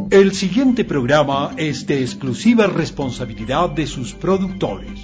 El siguiente programa es de exclusiva responsabilidad de sus productores.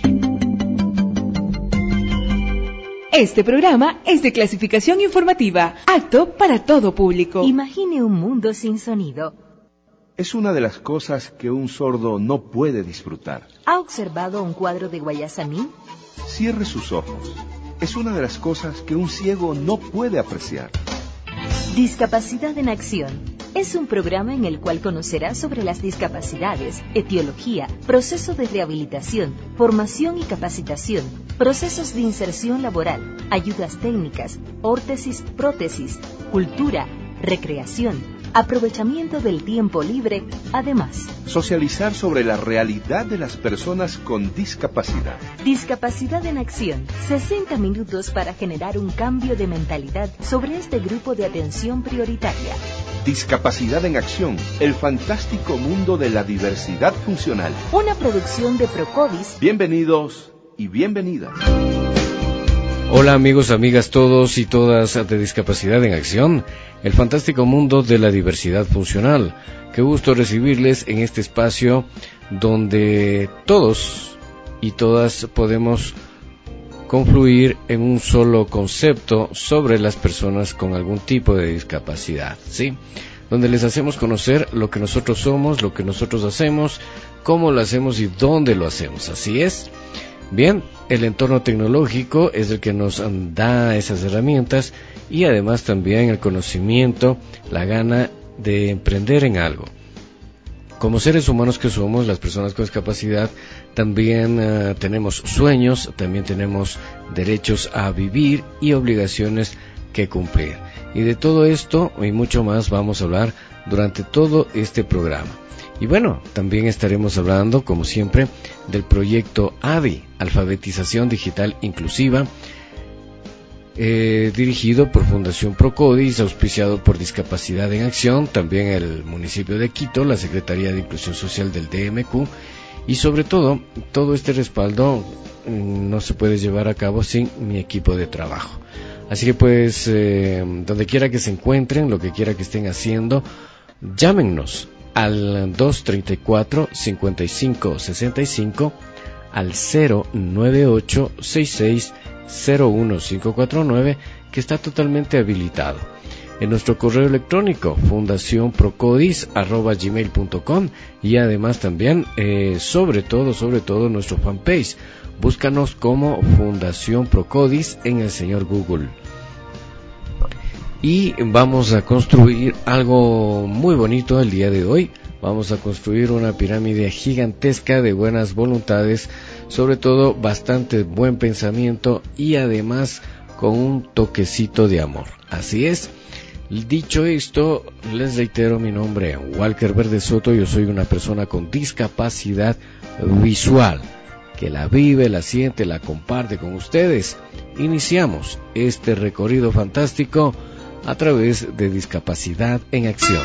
Este programa es de clasificación informativa, apto para todo público. Imagine un mundo sin sonido. Es una de las cosas que un sordo no puede disfrutar. ¿Ha observado un cuadro de Guayasamín? Cierre sus ojos. Es una de las cosas que un ciego no puede apreciar. Discapacidad en Acción. Es un programa en el cual conocerás sobre las discapacidades, etiología, proceso de rehabilitación, formación y capacitación, procesos de inserción laboral, ayudas técnicas, órtesis, prótesis, cultura, recreación, aprovechamiento del tiempo libre, además. Socializar sobre la realidad de las personas con discapacidad. Discapacidad en Acción. 60 minutos para generar un cambio de mentalidad sobre este grupo de atención prioritaria. Discapacidad en Acción, el fantástico mundo de la diversidad funcional. Una producción de Procovis. Bienvenidos y bienvenidas. Hola amigos, amigas, todos y todas de Discapacidad en Acción, el fantástico mundo de la diversidad funcional. Qué gusto recibirles en este espacio donde todos y todas podemos confluir en un solo concepto sobre las personas con algún tipo de discapacidad, ¿sí? Donde les hacemos conocer lo que nosotros somos, lo que nosotros hacemos, cómo lo hacemos y dónde lo hacemos. Así es. Bien, el entorno tecnológico es el que nos da esas herramientas y además también el conocimiento, la gana de emprender en algo. Como seres humanos que somos, las personas con discapacidad, también tenemos sueños, también tenemos derechos a vivir y obligaciones que cumplir. Y de todo esto y mucho más vamos a hablar durante todo este programa. Y bueno, también estaremos hablando, como siempre, del proyecto ADI, Alfabetización Digital Inclusiva, dirigido por Fundación Procodis, auspiciado por Discapacidad en Acción, también el municipio de Quito, la Secretaría de Inclusión Social del DMQ, y sobre todo este respaldo no se puede llevar a cabo sin mi equipo de trabajo. Así que pues, donde quiera que se encuentren, lo que quiera que estén haciendo, llámennos al 234-5565, al 098-6601-549, que está totalmente habilitado. En nuestro correo electrónico, fundacionprocodis@gmail.com, y además también, sobre todo nuestro fanpage. Búscanos como Fundación Procodis en el señor Google. Y vamos a construir algo muy bonito el día de hoy. Vamos a construir una pirámide gigantesca de buenas voluntades, sobre todo bastante buen pensamiento y además con un toquecito de amor. Así es. Dicho esto, les reitero mi nombre, Walker Verde Soto. Yo soy una persona con discapacidad visual, que la vive, la siente, la comparte con ustedes. Iniciamos este recorrido fantástico a través de Discapacidad en Acción.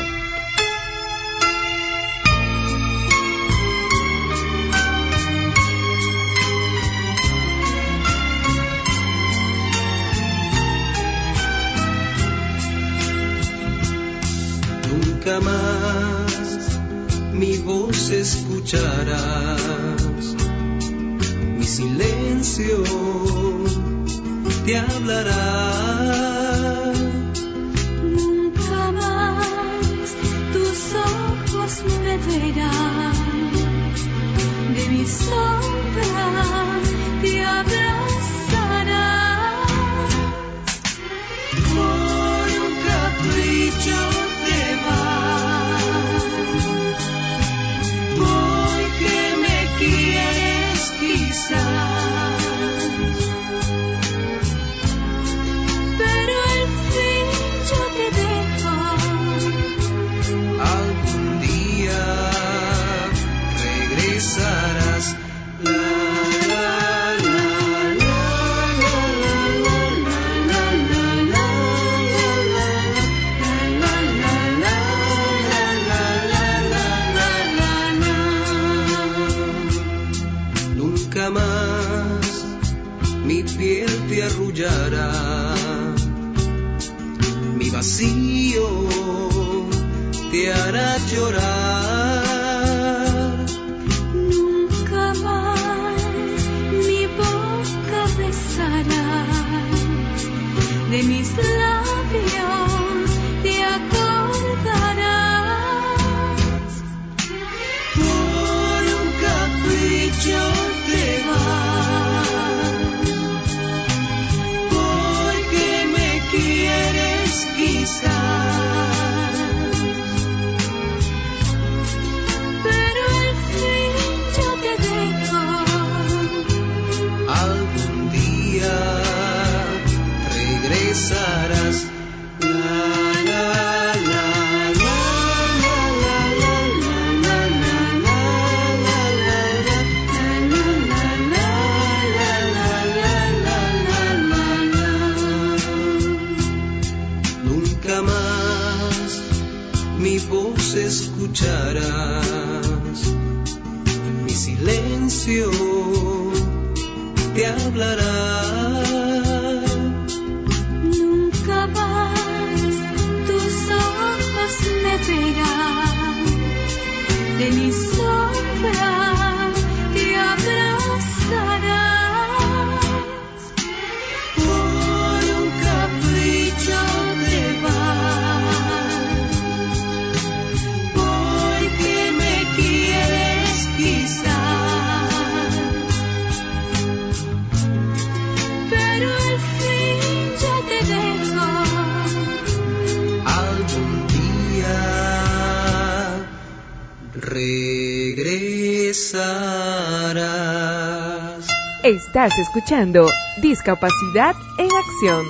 Nunca más mi voz escucharás, mi silencio te hablará. Nunca más tus ojos me verán, de mi sombra te abrazarás. Por un capricho te vas, porque me quieres quizás, pero al fin yo te dejo. Algún día regresarás. La, la, la, la, la, la, la, la, nunca más mi piel te arrullará, mi vacío te hará llorar. Nunca más mi boca besará, de mis labios te acordarás. Por un capricho te vas, porque me quieres quizás, Pero al fin yo te dejo. algún día regresarás. La, la, la, la, la, la, la, la, la, la, la, la, la. Nunca más mi voz escucharás, mi silencio te hablará. Nunca más tus ojos me verán, de mi sombra te abrazarás. Por un capricho te vas, porque me quieres quizás, Pero al fin yo te dejo. algún día regresarás. Estás escuchando Discapacidad en Acción.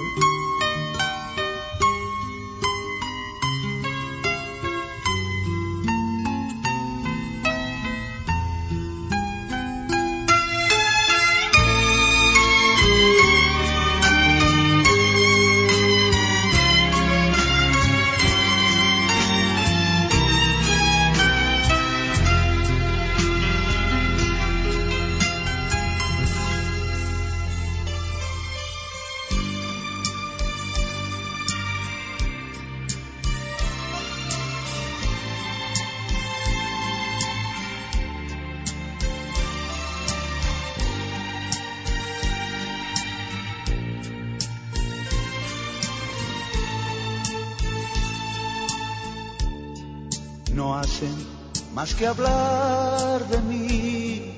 No hacen más que hablar de mí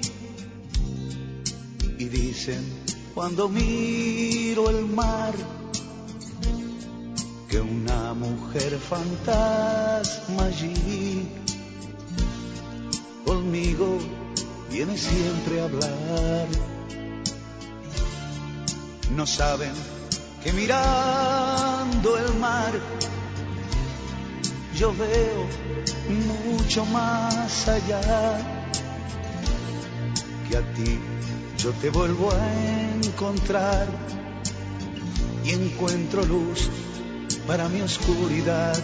y dicen cuando miro el mar que una mujer fantasma allí conmigo viene siempre a hablar. No saben que mirando el mar yo veo mucho más allá, que a ti yo te vuelvo a encontrar y encuentro luz para mi oscuridad.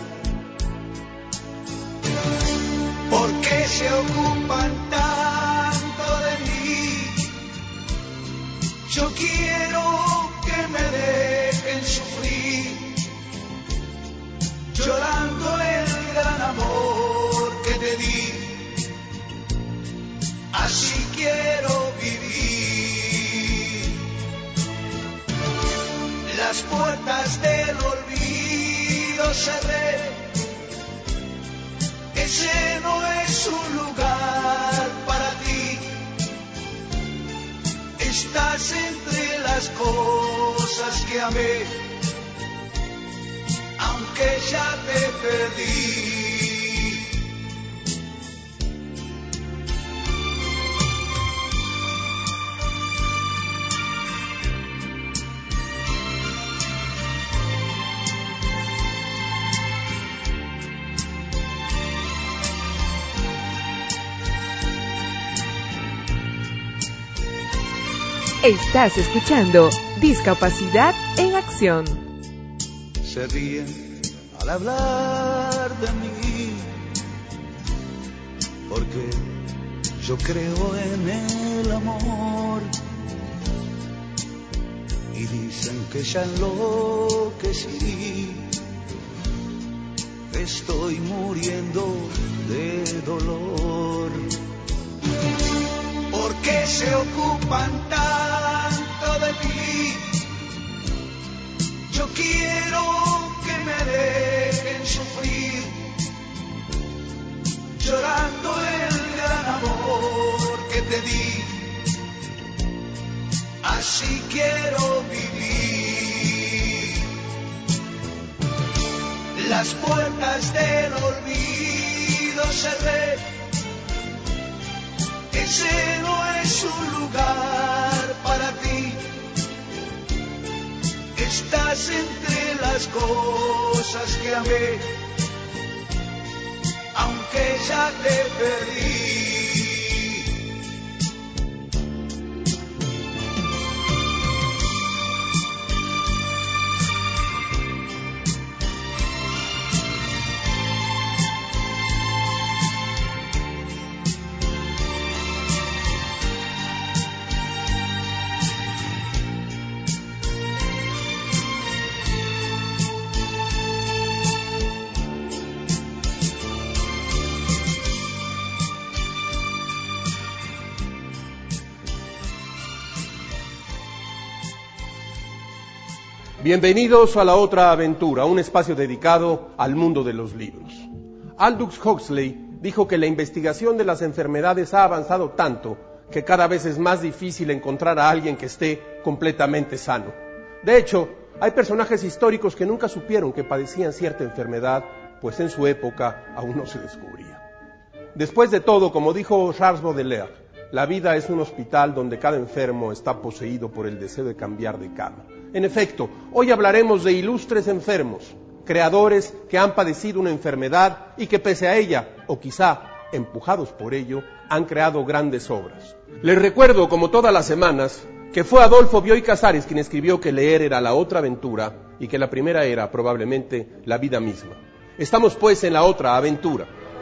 ¿Por qué se ocupan tanto de mí? Yo quiero que me dejen sufrir, llorando el gran amor que te di. Así quiero vivir. Las puertas del olvido cerré. Ese no es un lugar para ti. Estás entre las cosas que amé, aunque ya te perdí. Estás escuchando Discapacidad en Acción. Se ríen al hablar de mí, porque yo creo en el amor. Y dicen que ya enloquecí, que estoy muriendo de dolor. ¿Por qué se ocupan tanto de mí? Yo quiero que me dejen sufrir, llorando el gran amor que te di. Así quiero vivir. Las puertas del olvido cerré. Ese no es un lugar para ti. Estás entre las cosas que amé, aunque ya te perdí. Bienvenidos a La Otra Aventura, un espacio dedicado al mundo de los libros. Aldous Huxley dijo que la investigación de las enfermedades ha avanzado tanto que cada vez es más difícil encontrar a alguien que esté completamente sano. De hecho, hay personajes históricos que nunca supieron que padecían cierta enfermedad, pues en su época aún no se descubría. Después de todo, como dijo Charles Baudelaire, la vida es un hospital donde cada enfermo está poseído por el deseo de cambiar de cama. En efecto, hoy hablaremos de ilustres enfermos, creadores que han padecido una enfermedad y que pese a ella, o quizá empujados por ello, han creado grandes obras. Les recuerdo, como todas las semanas, que fue Adolfo Bioy Casares quien escribió que leer era la otra aventura y que la primera era probablemente la vida misma. Estamos pues en la otra aventura.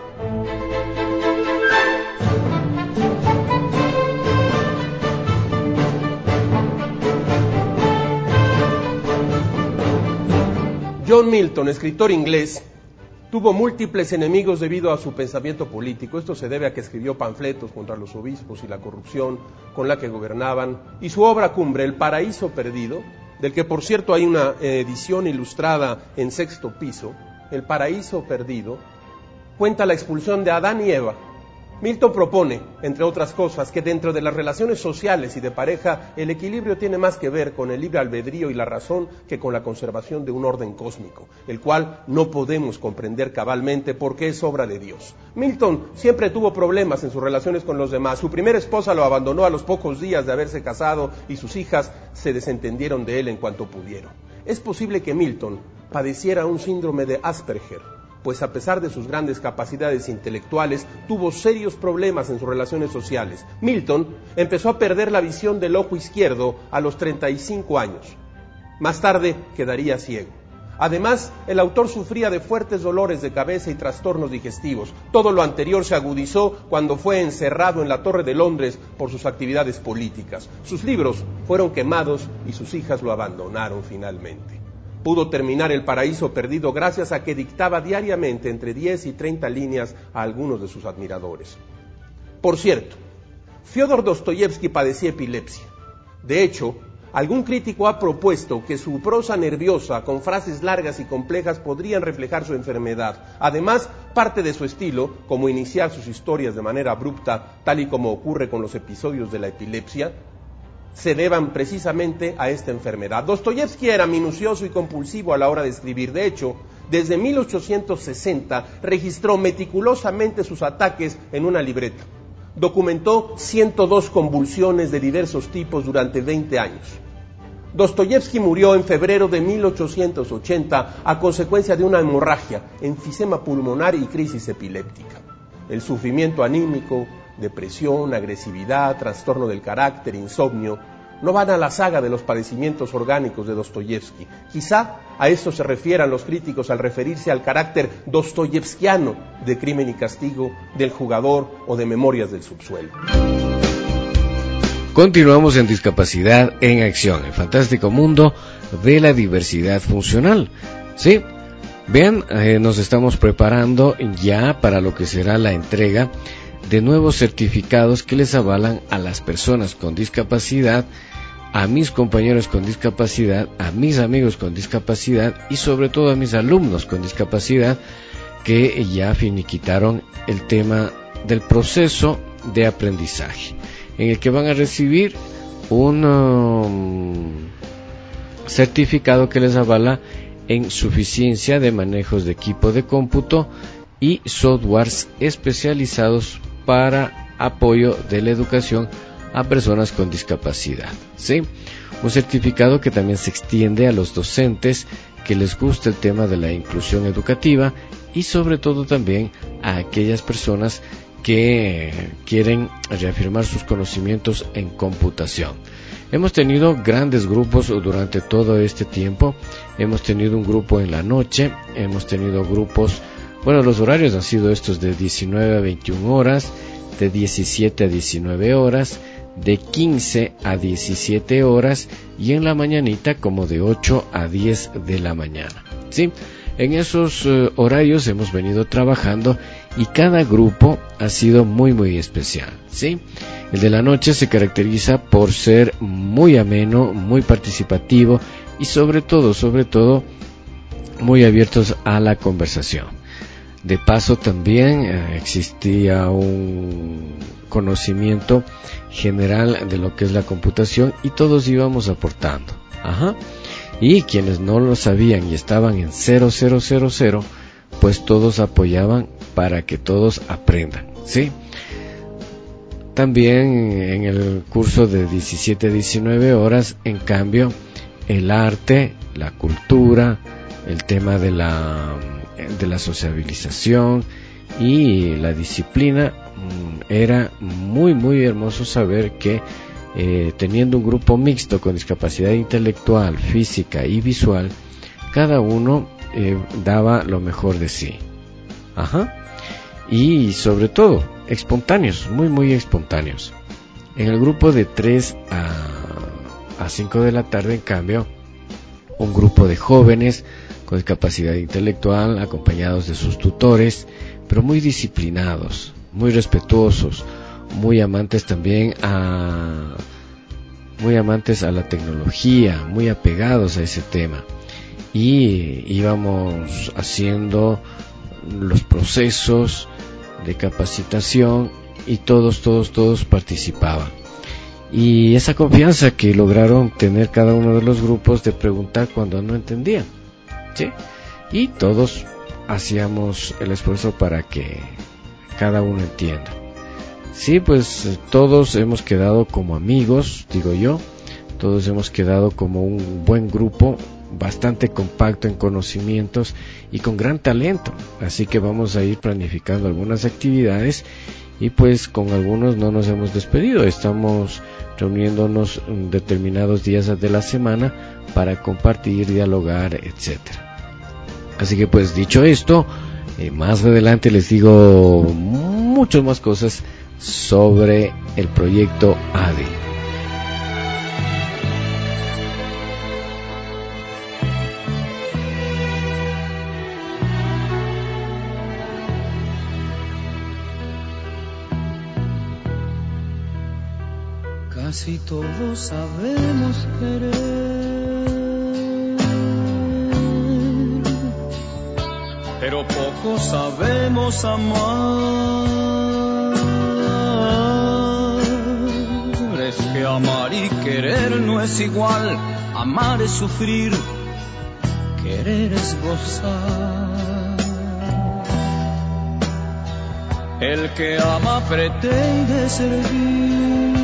John Milton, escritor inglés, tuvo múltiples enemigos debido a su pensamiento político. Esto se debe a que escribió panfletos contra los obispos y la corrupción con la que gobernaban. Y su obra cumbre, El Paraíso Perdido, del que por cierto hay una edición ilustrada en 6º piso, El Paraíso Perdido, cuenta la expulsión de Adán y Eva. Milton propone, entre otras cosas, que dentro de las relaciones sociales y de pareja, el equilibrio tiene más que ver con el libre albedrío y la razón que con la conservación de un orden cósmico, el cual no podemos comprender cabalmente porque es obra de Dios. Milton siempre tuvo problemas en sus relaciones con los demás. Su primera esposa lo abandonó a los pocos días de haberse casado y sus hijas se desentendieron de él en cuanto pudieron. Es posible que Milton padeciera un síndrome de Asperger, pues a pesar de sus grandes capacidades intelectuales, tuvo serios problemas en sus relaciones sociales. Milton empezó a perder la visión del ojo izquierdo a los 35 años. Más tarde quedaría ciego. Además, el autor sufría de fuertes dolores de cabeza y trastornos digestivos. Todo lo anterior se agudizó cuando fue encerrado en la Torre de Londres por sus actividades políticas. Sus libros fueron quemados y sus hijas lo abandonaron finalmente. Pudo terminar El Paraíso Perdido gracias a que dictaba diariamente entre 10 y 30 líneas a algunos de sus admiradores. Por cierto, Fyodor Dostoyevsky padecía epilepsia. De hecho, algún crítico ha propuesto que su prosa nerviosa, con frases largas y complejas, podrían reflejar su enfermedad. Además, parte de su estilo, como iniciar sus historias de manera abrupta, tal y como ocurre con los episodios de la epilepsia, se deban precisamente a esta enfermedad. Dostoyevsky era minucioso y compulsivo a la hora de escribir. De hecho, desde 1860 registró meticulosamente sus ataques en una libreta. Documentó 102 convulsiones de diversos tipos durante 20 años. Dostoyevsky murió en febrero de 1880 a consecuencia de una hemorragia, enfisema pulmonar y crisis epiléptica. El sufrimiento anímico, depresión, agresividad, trastorno del carácter, insomnio, no van a la saga de los padecimientos orgánicos de Dostoyevsky. Quizá a esto se refieran los críticos al referirse al carácter dostoyevskiano de Crimen y Castigo, del Jugador o de Memorias del Subsuelo. Continuamos en Discapacidad en Acción, el fantástico mundo de la diversidad funcional. Sí, Bien, nos estamos preparando ya para lo que será la entrega de nuevos certificados que les avalan a las personas con discapacidad, a mis compañeros con discapacidad, a mis amigos con discapacidad y sobre todo a mis alumnos con discapacidad que ya finiquitaron el tema del proceso de aprendizaje, en el que van a recibir un certificado que les avala en suficiencia de manejos de equipo de cómputo y softwares especializados para apoyo de la educación a personas con discapacidad, ¿sí? Un certificado que también se extiende a los docentes que les gusta el tema de la inclusión educativa y sobre todo también a aquellas personas que quieren reafirmar sus conocimientos en computación. Hemos tenido grandes grupos durante todo este tiempo. Hemos tenido un grupo en la noche, hemos tenido grupos, bueno, los horarios han sido estos de 19 a 21 horas, de 17 a 19 horas, de 15 a 17 horas y en la mañanita como de 8 a 10 de la mañana, ¿sí? En esos horarios hemos venido trabajando y cada grupo ha sido muy especial, ¿sí? El de la noche se caracteriza por ser muy ameno, muy participativo y sobre todo muy abiertos a la conversación. De paso también existía un conocimiento general de lo que es la computación y todos íbamos aportando. Y quienes no lo sabían y estaban en 0000, pues todos apoyaban para que todos aprendan, ¿sí? También en el curso de 17 a 19 horas, en cambio, el arte, la cultura, el tema de la sociabilización y la disciplina, era muy hermoso saber que teniendo un grupo mixto con discapacidad intelectual, física y visual, cada uno daba lo mejor de sí. Y sobre todo, espontáneos, muy espontáneos. En el grupo de 3 a 5 de la tarde, en cambio, un grupo de jóvenes con discapacidad intelectual, acompañados de sus tutores, pero muy disciplinados, muy respetuosos, muy amantes también a la tecnología, muy apegados a ese tema. Y íbamos haciendo los procesos de capacitación y todos participaban. Y esa confianza que lograron tener cada uno de los grupos de preguntar cuando no entendían, ¿sí? Y todos hacíamos el esfuerzo para que cada uno entienda. Sí, pues todos hemos quedado como amigos, digo yo, todos hemos quedado como un buen grupo, bastante compacto en conocimientos y con gran talento, así que vamos a ir planificando algunas actividades y pues con algunos no nos hemos despedido, estamos reuniéndonos en determinados días de la semana para compartir, dialogar, etcétera. Así que pues dicho esto, más adelante les digo muchas más cosas sobre el proyecto ADI. Casi todos sabemos querer, pero pocos sabemos amar. Es que amar y querer no es igual, amar es sufrir, querer es gozar. El que ama pretende servir,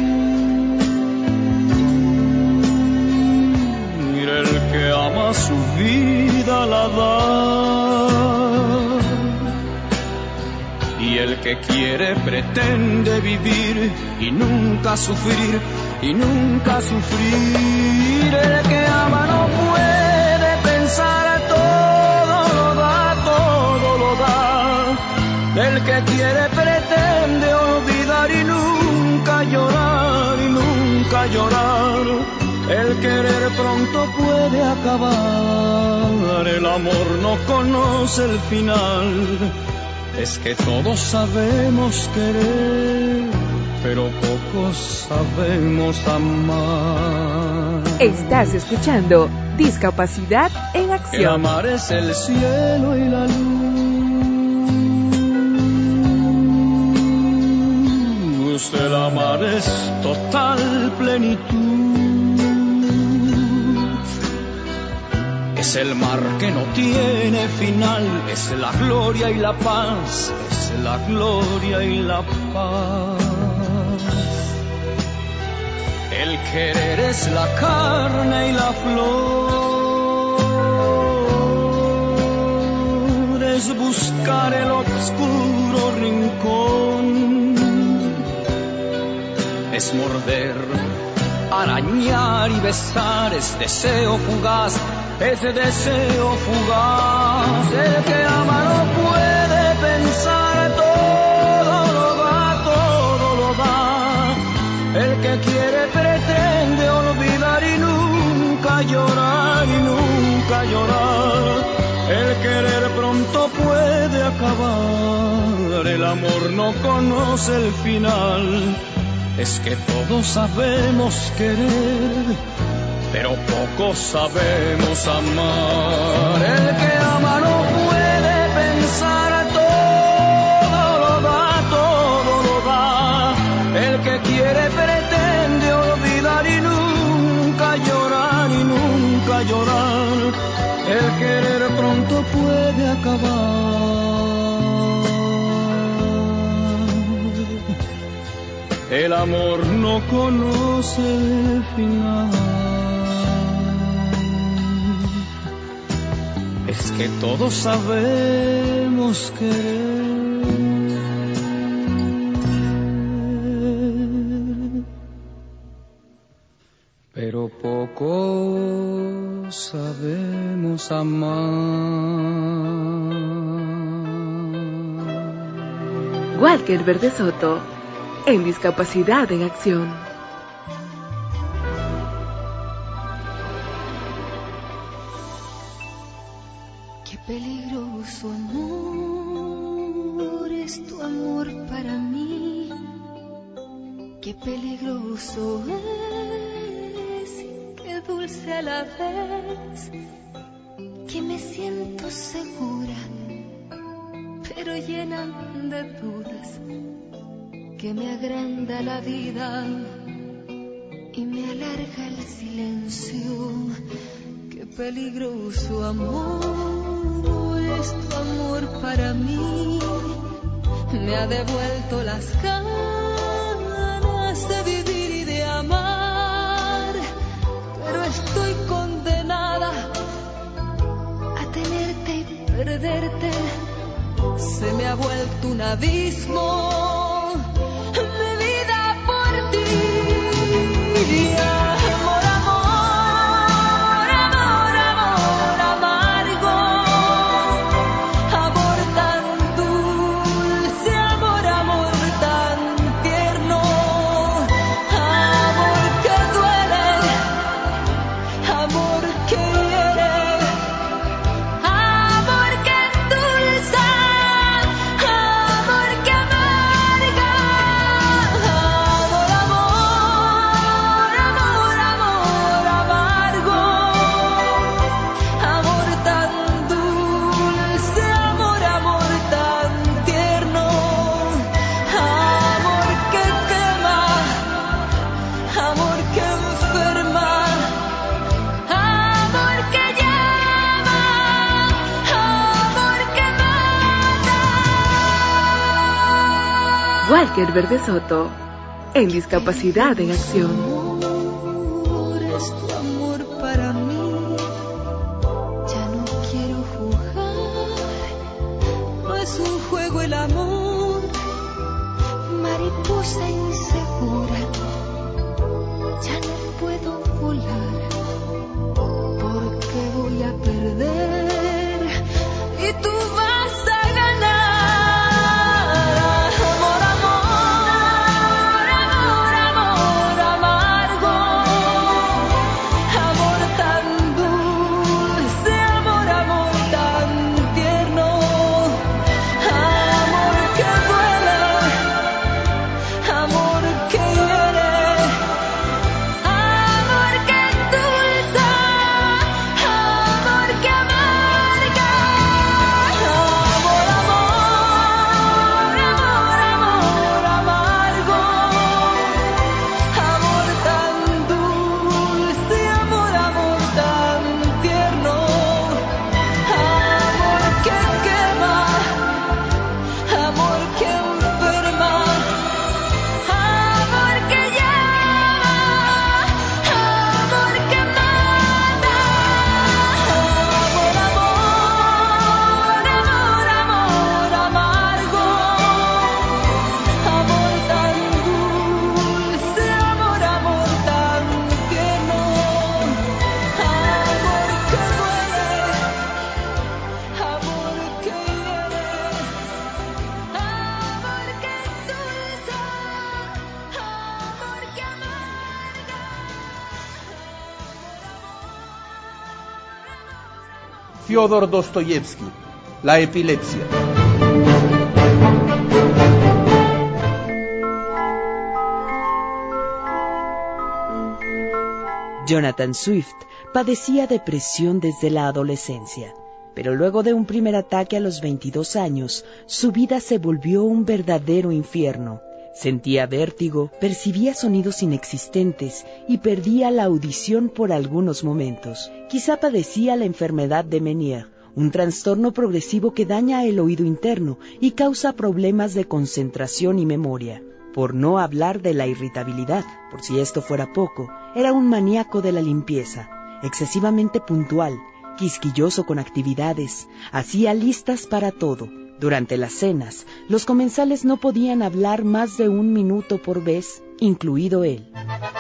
el que ama su vida la da, y el que quiere pretende vivir y nunca sufrir, y nunca sufrir. El que ama no puede pensar, todo lo da. El que quiere pretende olvidar y nunca llorar, y nunca llorar. El querer pronto puede acabar, el amor no conoce el final. Es que todos sabemos querer, pero pocos sabemos amar. Estás escuchando Discapacidad en El Acción. amar es el cielo y la luz. El amar es total plenitud. Es el mar que no tiene final. Es la gloria y la paz. Es la gloria y la paz. El querer es la carne y la flor. Es buscar el oscuro rincón. Es morder, arañar y besar. Es deseo fugaz. Es deseo fugaz. El que ama no puede pensar. Todo lo da, todo lo da. El que quiere pretende olvidar y nunca llorar y nunca llorar. El querer pronto puede acabar. El amor no conoce el final. Es que todos sabemos querer, pero pocos sabemos amar. El que ama no puede pensar. Todo lo da, todo lo da. El que quiere pretende olvidar y nunca llorar y nunca llorar. El querer pronto puede acabar. El amor no conoce el final. Es que todos sabemos querer, pero poco sabemos amar. Walker Verde Soto, en Discapacidad en Acción. Qué peligroso amor es tu amor para mí. Qué peligroso es y qué dulce a la vez. Que me siento segura, pero llena de dudas. Que me agranda la vida y me alarga el silencio. Qué peligroso amor es tu amor para mí. Me ha devuelto las ganas de vivir y de amar, pero estoy condenada a tenerte y perderte. Se me ha vuelto un abismo. Amor, amor, amor, amor amargo. Amor tan dulce, amor, amor tan tierno. Amor que duele, amor que hiere. Amor que endulza, amor que amarga. Walker Verde Soto, en Discapacidad en Acción. Es tu amor para mí. Ya no quiero jugar, no es un juego el amor. Mariposa insegura, ya no puedo volar, porque voy a perder y tú vas a ganar. Amor, amor, amor amargo. Fyodor Dostoyevsky, La epilepsia. Jonathan Swift padecía depresión desde la adolescencia, pero luego de un primer ataque a los 22 años, su vida se volvió un verdadero infierno. Sentía vértigo, percibía sonidos inexistentes y perdía la audición por algunos momentos. Quizá padecía la enfermedad de Meniere, un trastorno progresivo que daña el oído interno y causa problemas de concentración y memoria. Por no hablar de la irritabilidad, por si esto fuera poco, era un maníaco de la limpieza, excesivamente puntual, quisquilloso con actividades, hacía listas para todo. Durante las cenas, los comensales no podían hablar más de 1 minuto por vez, incluido él.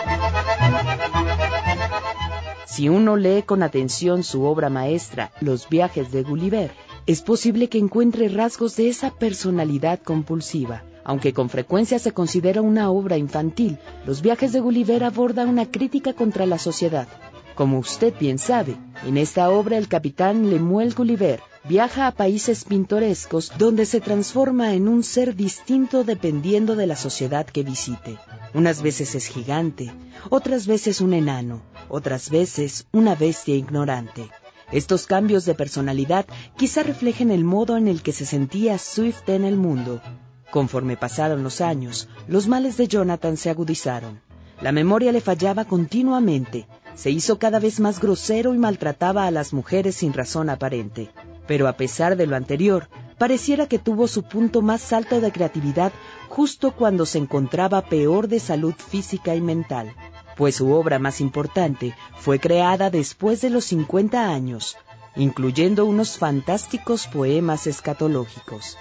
Si uno lee con atención su obra maestra, Los viajes de Gulliver, es posible que encuentre rasgos de esa personalidad compulsiva. Aunque con frecuencia se considera una obra infantil, Los viajes de Gulliver aborda una crítica contra la sociedad. Como usted bien sabe, en esta obra el capitán Lemuel Gulliver viaja a países pintorescos donde se transforma en un ser distinto dependiendo de la sociedad que visite. Unas veces es gigante, otras veces un enano, otras veces una bestia ignorante. Estos cambios de personalidad quizá reflejen el modo en el que se sentía Swift en el mundo. Conforme pasaron los años, los males de Jonathan se agudizaron. La memoria le fallaba continuamente. Se hizo cada vez más grosero y maltrataba a las mujeres sin razón aparente. Pero a pesar de lo anterior, pareciera que tuvo su punto más alto de creatividad justo cuando se encontraba peor de salud física y mental, pues su obra más importante fue creada después de los 50 años, incluyendo unos fantásticos poemas escatológicos.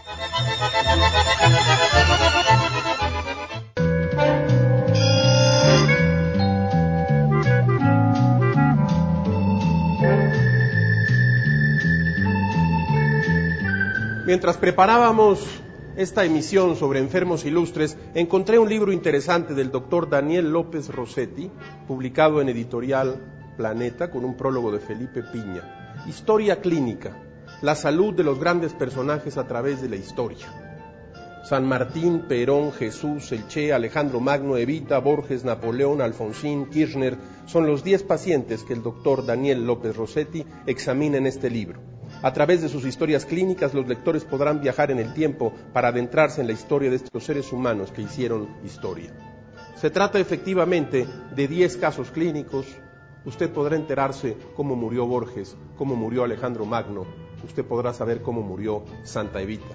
Mientras preparábamos esta emisión sobre enfermos ilustres, encontré un libro interesante del doctor Daniel López Rossetti, publicado en Editorial Planeta, con un prólogo de Felipe Piña. Historia clínica, la salud de los grandes personajes a través de la historia. San Martín, Perón, Jesús, el Che, Alejandro Magno, Evita, Borges, Napoleón, Alfonsín, Kirchner, son los 10 pacientes que el doctor Daniel López Rossetti examina en este libro. A través de sus historias clínicas, los lectores podrán viajar en el tiempo para adentrarse en la historia de estos seres humanos que hicieron historia. Se trata efectivamente de 10 casos clínicos. Usted podrá enterarse cómo murió Borges, cómo murió Alejandro Magno. Usted podrá saber cómo murió Santa Evita.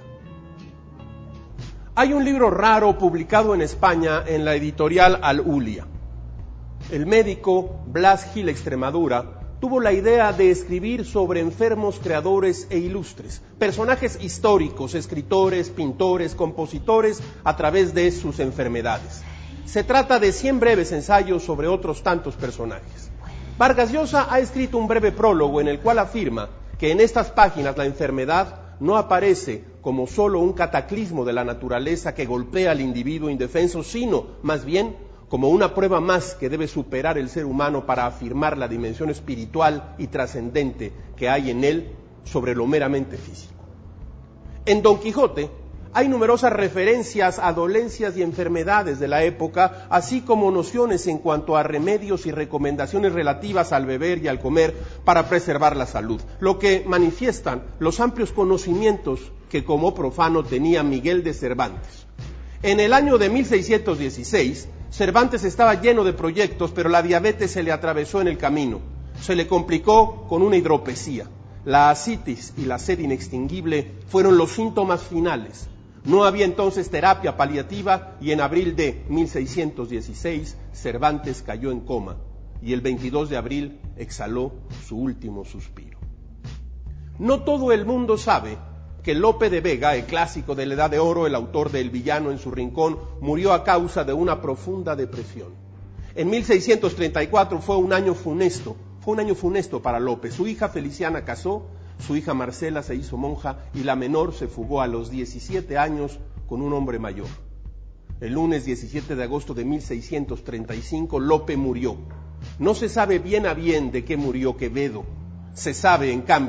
Hay un libro raro publicado en España en la editorial Al-Ulia. El médico Blas Gil Extremadura tuvo la idea de escribir sobre enfermos creadores e ilustres, personajes históricos, escritores, pintores, compositores, a través de sus enfermedades. Se trata de 100 breves ensayos sobre otros tantos personajes. Vargas Llosa ha escrito un breve prólogo en el cual afirma que en estas páginas la enfermedad no aparece como solo un cataclismo de la naturaleza que golpea al individuo indefenso, sino, más bien, como una prueba más que debe superar el ser humano para afirmar la dimensión espiritual y trascendente que hay en él sobre lo meramente físico. En Don Quijote hay numerosas referencias a dolencias y enfermedades de la época, así como nociones en cuanto a remedios y recomendaciones relativas al beber y al comer para preservar la salud, lo que manifiestan los amplios conocimientos que como profano tenía Miguel de Cervantes. En el año de 1616, Cervantes estaba lleno de proyectos, pero la diabetes se le atravesó en el camino. Se le complicó con una hidropesía. La asitis y la sed inextinguible fueron los síntomas finales. No había entonces terapia paliativa y en abril de 1616 Cervantes cayó en coma y el 22 de abril exhaló su último suspiro. No todo el mundo sabe que Lope de Vega, el clásico de la Edad de Oro, el autor de El villano en su rincón, murió a causa de una profunda depresión. En 1634 fue un año funesto para Lope. Su hija Feliciana casó, su hija Marcela se hizo monja y la menor se fugó a los 17 años con un hombre mayor. El lunes 17 de agosto de 1635 Lope murió. No se sabe bien a bien de qué murió Quevedo. Se sabe, en cambio,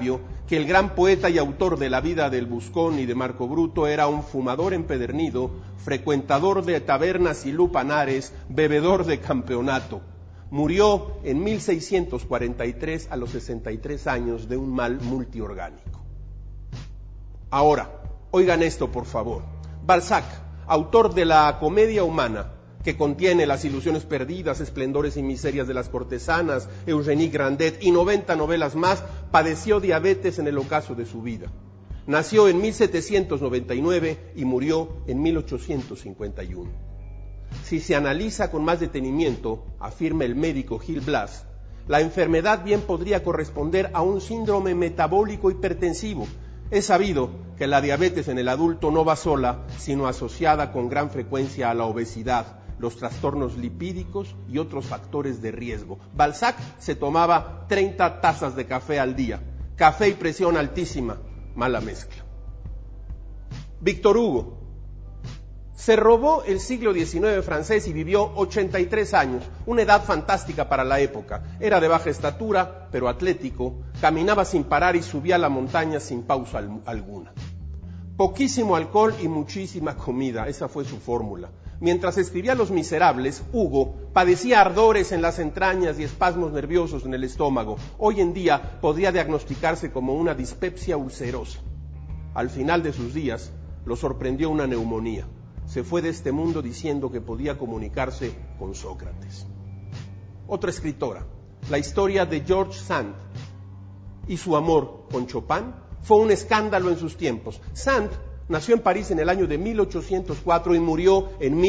que el gran poeta y autor de La vida del Buscón y de Marco Bruto era un fumador empedernido, frecuentador de tabernas y lupanares, bebedor de campeonato. Murió en 1643 a los 63 años de un mal multiorgánico. Ahora, oigan esto por favor. Balzac, autor de la Comedia Humana, que contiene Las ilusiones perdidas, Esplendores y miserias de las cortesanas, Eugénie Grandet y 90 novelas más, padeció diabetes en el ocaso de su vida. Nació en 1799 y murió en 1851. Si se analiza con más detenimiento, afirma el médico Gil Blas, la enfermedad bien podría corresponder a un síndrome metabólico hipertensivo. Es sabido que la diabetes en el adulto no va sola, sino asociada con gran frecuencia a la obesidad, los trastornos lipídicos y otros factores de riesgo. Balzac se tomaba 30 tazas de café al día. Café y presión altísima, mala mezcla. Víctor Hugo se robó el siglo XIX francés y vivió 83 años, una edad fantástica para la época. Era de baja estatura, pero atlético, caminaba sin parar y subía la montaña sin pausa alguna. Poquísimo alcohol y muchísima comida, esa fue su fórmula. Mientras escribía Los Miserables, Hugo padecía ardores en las entrañas y espasmos nerviosos en el estómago. Hoy en día podría diagnosticarse como una dispepsia ulcerosa. Al final de sus días, lo sorprendió una neumonía. Se fue de este mundo diciendo que podía comunicarse con Sócrates. Otra escritora, la historia de George Sand y su amor con Chopin fue un escándalo en sus tiempos. Sand nació en París en el año de 1804 y murió en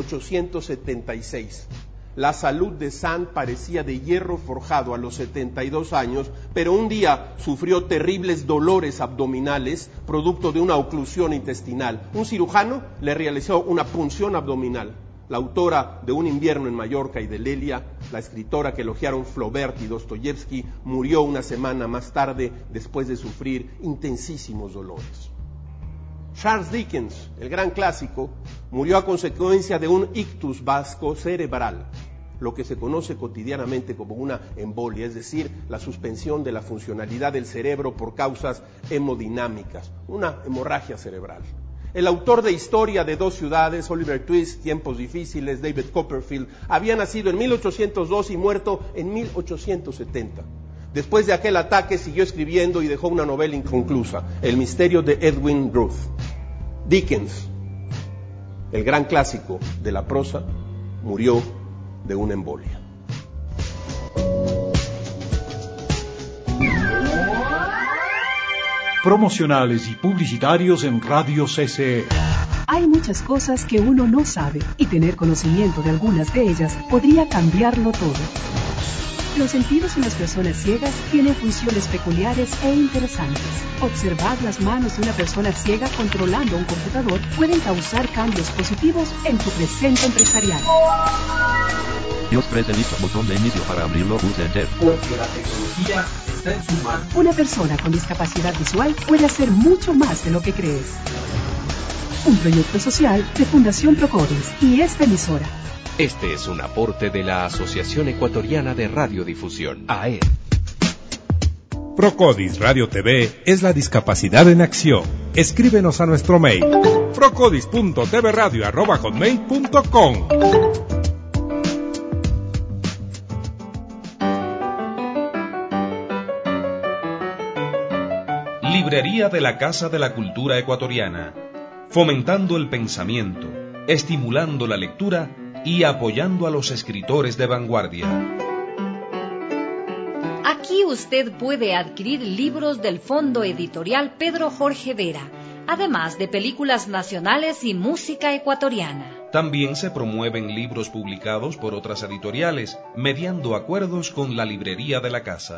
1876. La salud de Sand parecía de hierro forjado a los 72 años, pero un día sufrió terribles dolores abdominales, producto de una oclusión intestinal. Un cirujano le realizó una punción abdominal. La autora de Un invierno en Mallorca y de Lelia, la escritora que elogiaron Flaubert y Dostoyevsky, murió una semana más tarde después de sufrir intensísimos dolores. Charles Dickens, el gran clásico, murió a consecuencia de un ictus vasco cerebral, lo que se conoce cotidianamente como una embolia, es decir, la suspensión de la funcionalidad del cerebro por causas hemodinámicas, una hemorragia cerebral. El autor de Historia de dos ciudades, Oliver Twist, Tiempos difíciles, David Copperfield, había nacido en 1802 y muerto en 1870. Después de aquel ataque siguió escribiendo y dejó una novela inconclusa, El misterio de Edwin Drood. Dickens, el gran clásico de la prosa, murió de una embolia. Promocionales y publicitarios en Radio CCE. Hay muchas cosas que uno no sabe y tener conocimiento de algunas de ellas podría cambiarlo todo. Los sentidos en las personas ciegas tienen funciones peculiares e interesantes. Observar las manos de una persona ciega controlando un computador pueden causar cambios positivos en tu presente empresarial. Dios preste listo botón de inicio para abrirlo, pulse Enter. Porque la tecnología está en su mano. Una persona con discapacidad visual puede hacer mucho más de lo que crees. Un proyecto social de Fundación Procodis y esta emisora. Este es un aporte de la Asociación Ecuatoriana de Radiodifusión, AE. Procodis Radio TV es la discapacidad en acción. Escríbenos a nuestro mail procodis.tvradio@hotmail.com. Librería de la Casa de la Cultura Ecuatoriana, fomentando el pensamiento, estimulando la lectura y apoyando a los escritores de vanguardia. Aquí usted puede adquirir libros del Fondo Editorial Pedro Jorge Vera, además de películas nacionales y música ecuatoriana. También se promueven libros publicados por otras editoriales, mediando acuerdos con la Librería de la Casa.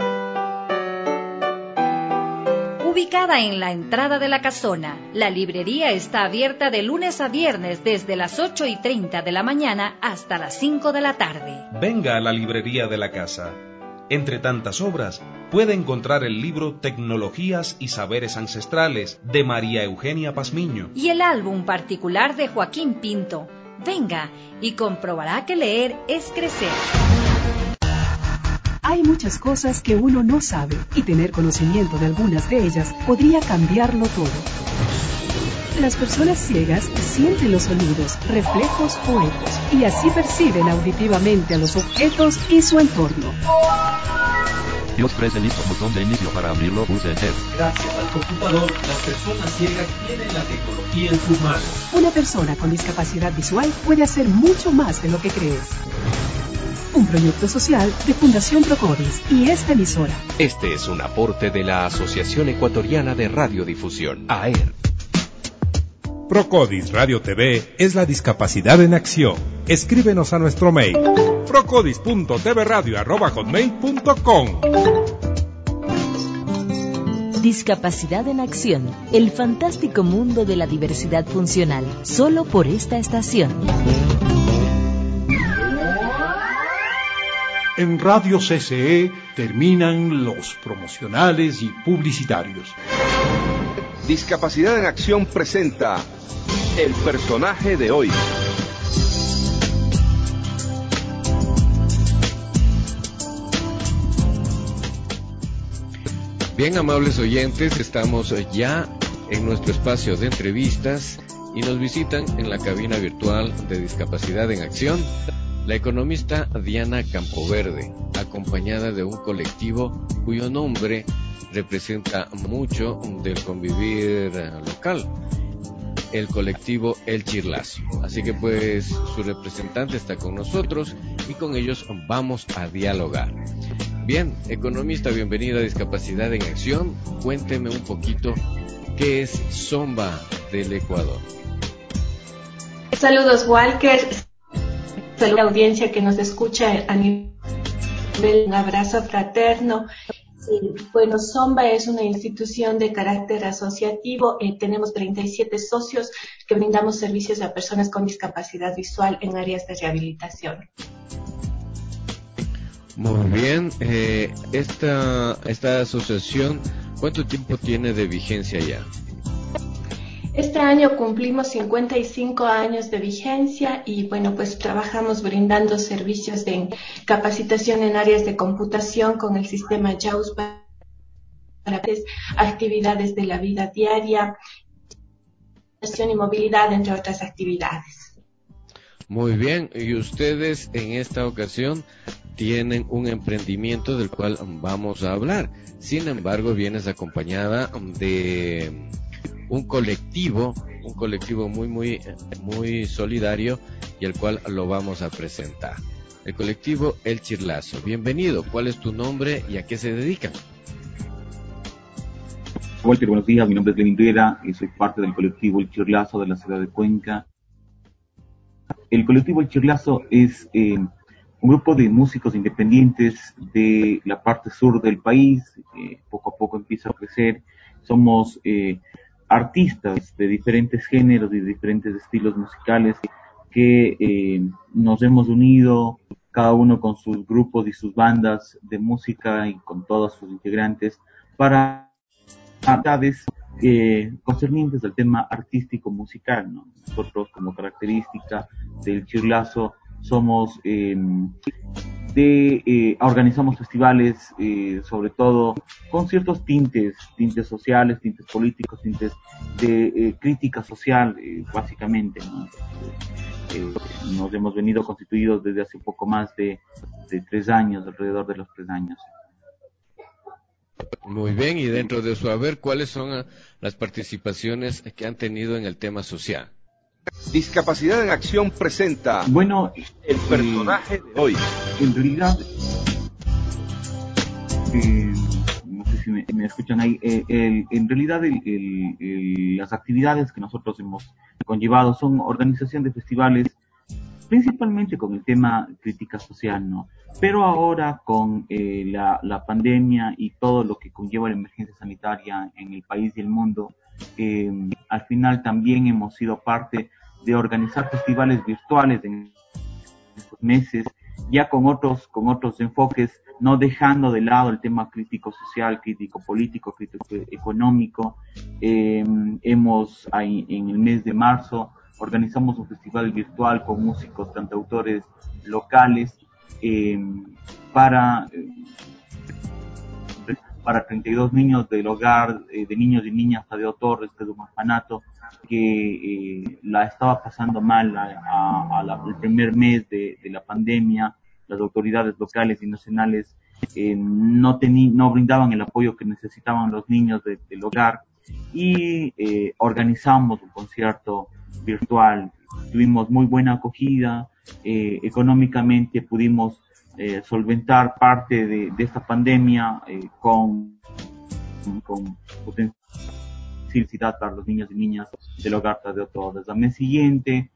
Ubicada en la entrada de la casona, la librería está abierta de lunes a viernes desde las 8:30 de la mañana hasta las 5 de la tarde. Venga a la Librería de la Casa. Entre tantas obras, puede encontrar el libro Tecnologías y Saberes Ancestrales de María Eugenia Pazmiño y el álbum particular de Joaquín Pinto. Venga y comprobará que leer es crecer. Hay muchas cosas que uno no sabe y tener conocimiento de algunas de ellas podría cambiarlo todo. Las personas ciegas sienten los sonidos, reflejos o ecos y así perciben auditivamente a los objetos y su entorno. Dios prese listo botón de inicio para abrirlo, pulse Enter. Gracias al computador, las personas ciegas tienen la tecnología en sus manos. Una persona con discapacidad visual puede hacer mucho más de lo que crees. Un proyecto social de Fundación Procodis y esta emisora. Este es un aporte de la Asociación Ecuatoriana de Radiodifusión, AER. Procodis Radio TV es la discapacidad en acción. Escríbenos a nuestro mail procodis.tvradio@hotmail.com. Discapacidad en acción, el fantástico mundo de la diversidad funcional, solo por esta estación. En Radio CCE terminan los promocionales y publicitarios. Discapacidad en Acción presenta el personaje de hoy. Bien, amables oyentes, estamos ya en nuestro espacio de entrevistas y nos visitan en la cabina virtual de Discapacidad en Acción la economista Diana Campoverde, acompañada de un colectivo cuyo nombre representa mucho del convivir local, el colectivo El Chirlazo. Así que pues su representante está con nosotros y con ellos vamos a dialogar. Bien, economista, bienvenida a Discapacidad en Acción. Cuénteme un poquito qué es Zomba del Ecuador. Saludos, Walker. Saludos a la audiencia que nos escucha a nivel, un abrazo fraterno. Bueno, Zomba es una institución de carácter asociativo. Tenemos 37 socios que brindamos servicios a personas con discapacidad visual en áreas de rehabilitación. Muy bien, esta asociación, ¿cuánto tiempo tiene de vigencia ya? Este año cumplimos 55 años de vigencia y bueno, pues trabajamos brindando servicios de capacitación en áreas de computación con el sistema JAWS para actividades de la vida diaria, y movilidad, entre otras actividades. Muy bien, y ustedes en esta ocasión tienen un emprendimiento del cual vamos a hablar. Sin embargo, vienes acompañada de un colectivo muy solidario y el cual lo vamos a presentar. El colectivo El Chirlazo. Bienvenido. ¿Cuál es tu nombre y a qué se dedican? Walter, buenos días. Mi nombre es Lenin Riera y soy parte del colectivo El Chirlazo de la ciudad de Cuenca. El colectivo El Chirlazo es un grupo de músicos independientes de la parte sur del país. Poco a poco empieza a crecer. Somos artistas de diferentes géneros y de diferentes estilos musicales que nos hemos unido, cada uno con sus grupos y sus bandas de música y con todos sus integrantes, para actividades concernientes al tema artístico musical, ¿no? Nosotros, como característica del Chirlazo, somos organizamos festivales, sobre todo con ciertos tintes sociales, tintes políticos, tintes de crítica social, básicamente, ¿no? Nos hemos venido constituidos desde hace poco más de 3 años, alrededor de los 3 años. Muy bien, y dentro de su haber, ¿cuáles son las participaciones que han tenido en el tema social? Discapacidad en Acción presenta, bueno, el personaje de hoy. En realidad, no sé si me escuchan ahí, en realidad las actividades que nosotros hemos conllevado son organización de festivales, principalmente con el tema crítica social, ¿no? Pero ahora con la pandemia y todo lo que conlleva la emergencia sanitaria en el país y el mundo, al final también hemos sido parte de organizar festivales virtuales en estos meses, ya con otros enfoques, no dejando de lado el tema crítico social, crítico político, crítico económico. En el mes de marzo organizamos un festival virtual con músicos, cantautores locales, para 32 niños del hogar de niños y niñas Tadeo Torres, que es un orfanato que la estaba pasando mal el primer mes de la pandemia. Las autoridades locales y nacionales no brindaban el apoyo que necesitaban los niños del hogar, y organizamos un concierto virtual. Tuvimos muy buena acogida, económicamente pudimos solventar parte de esta pandemia con potencialidad para los niños y niñas del hogar Tadeo Torres. Al mes siguiente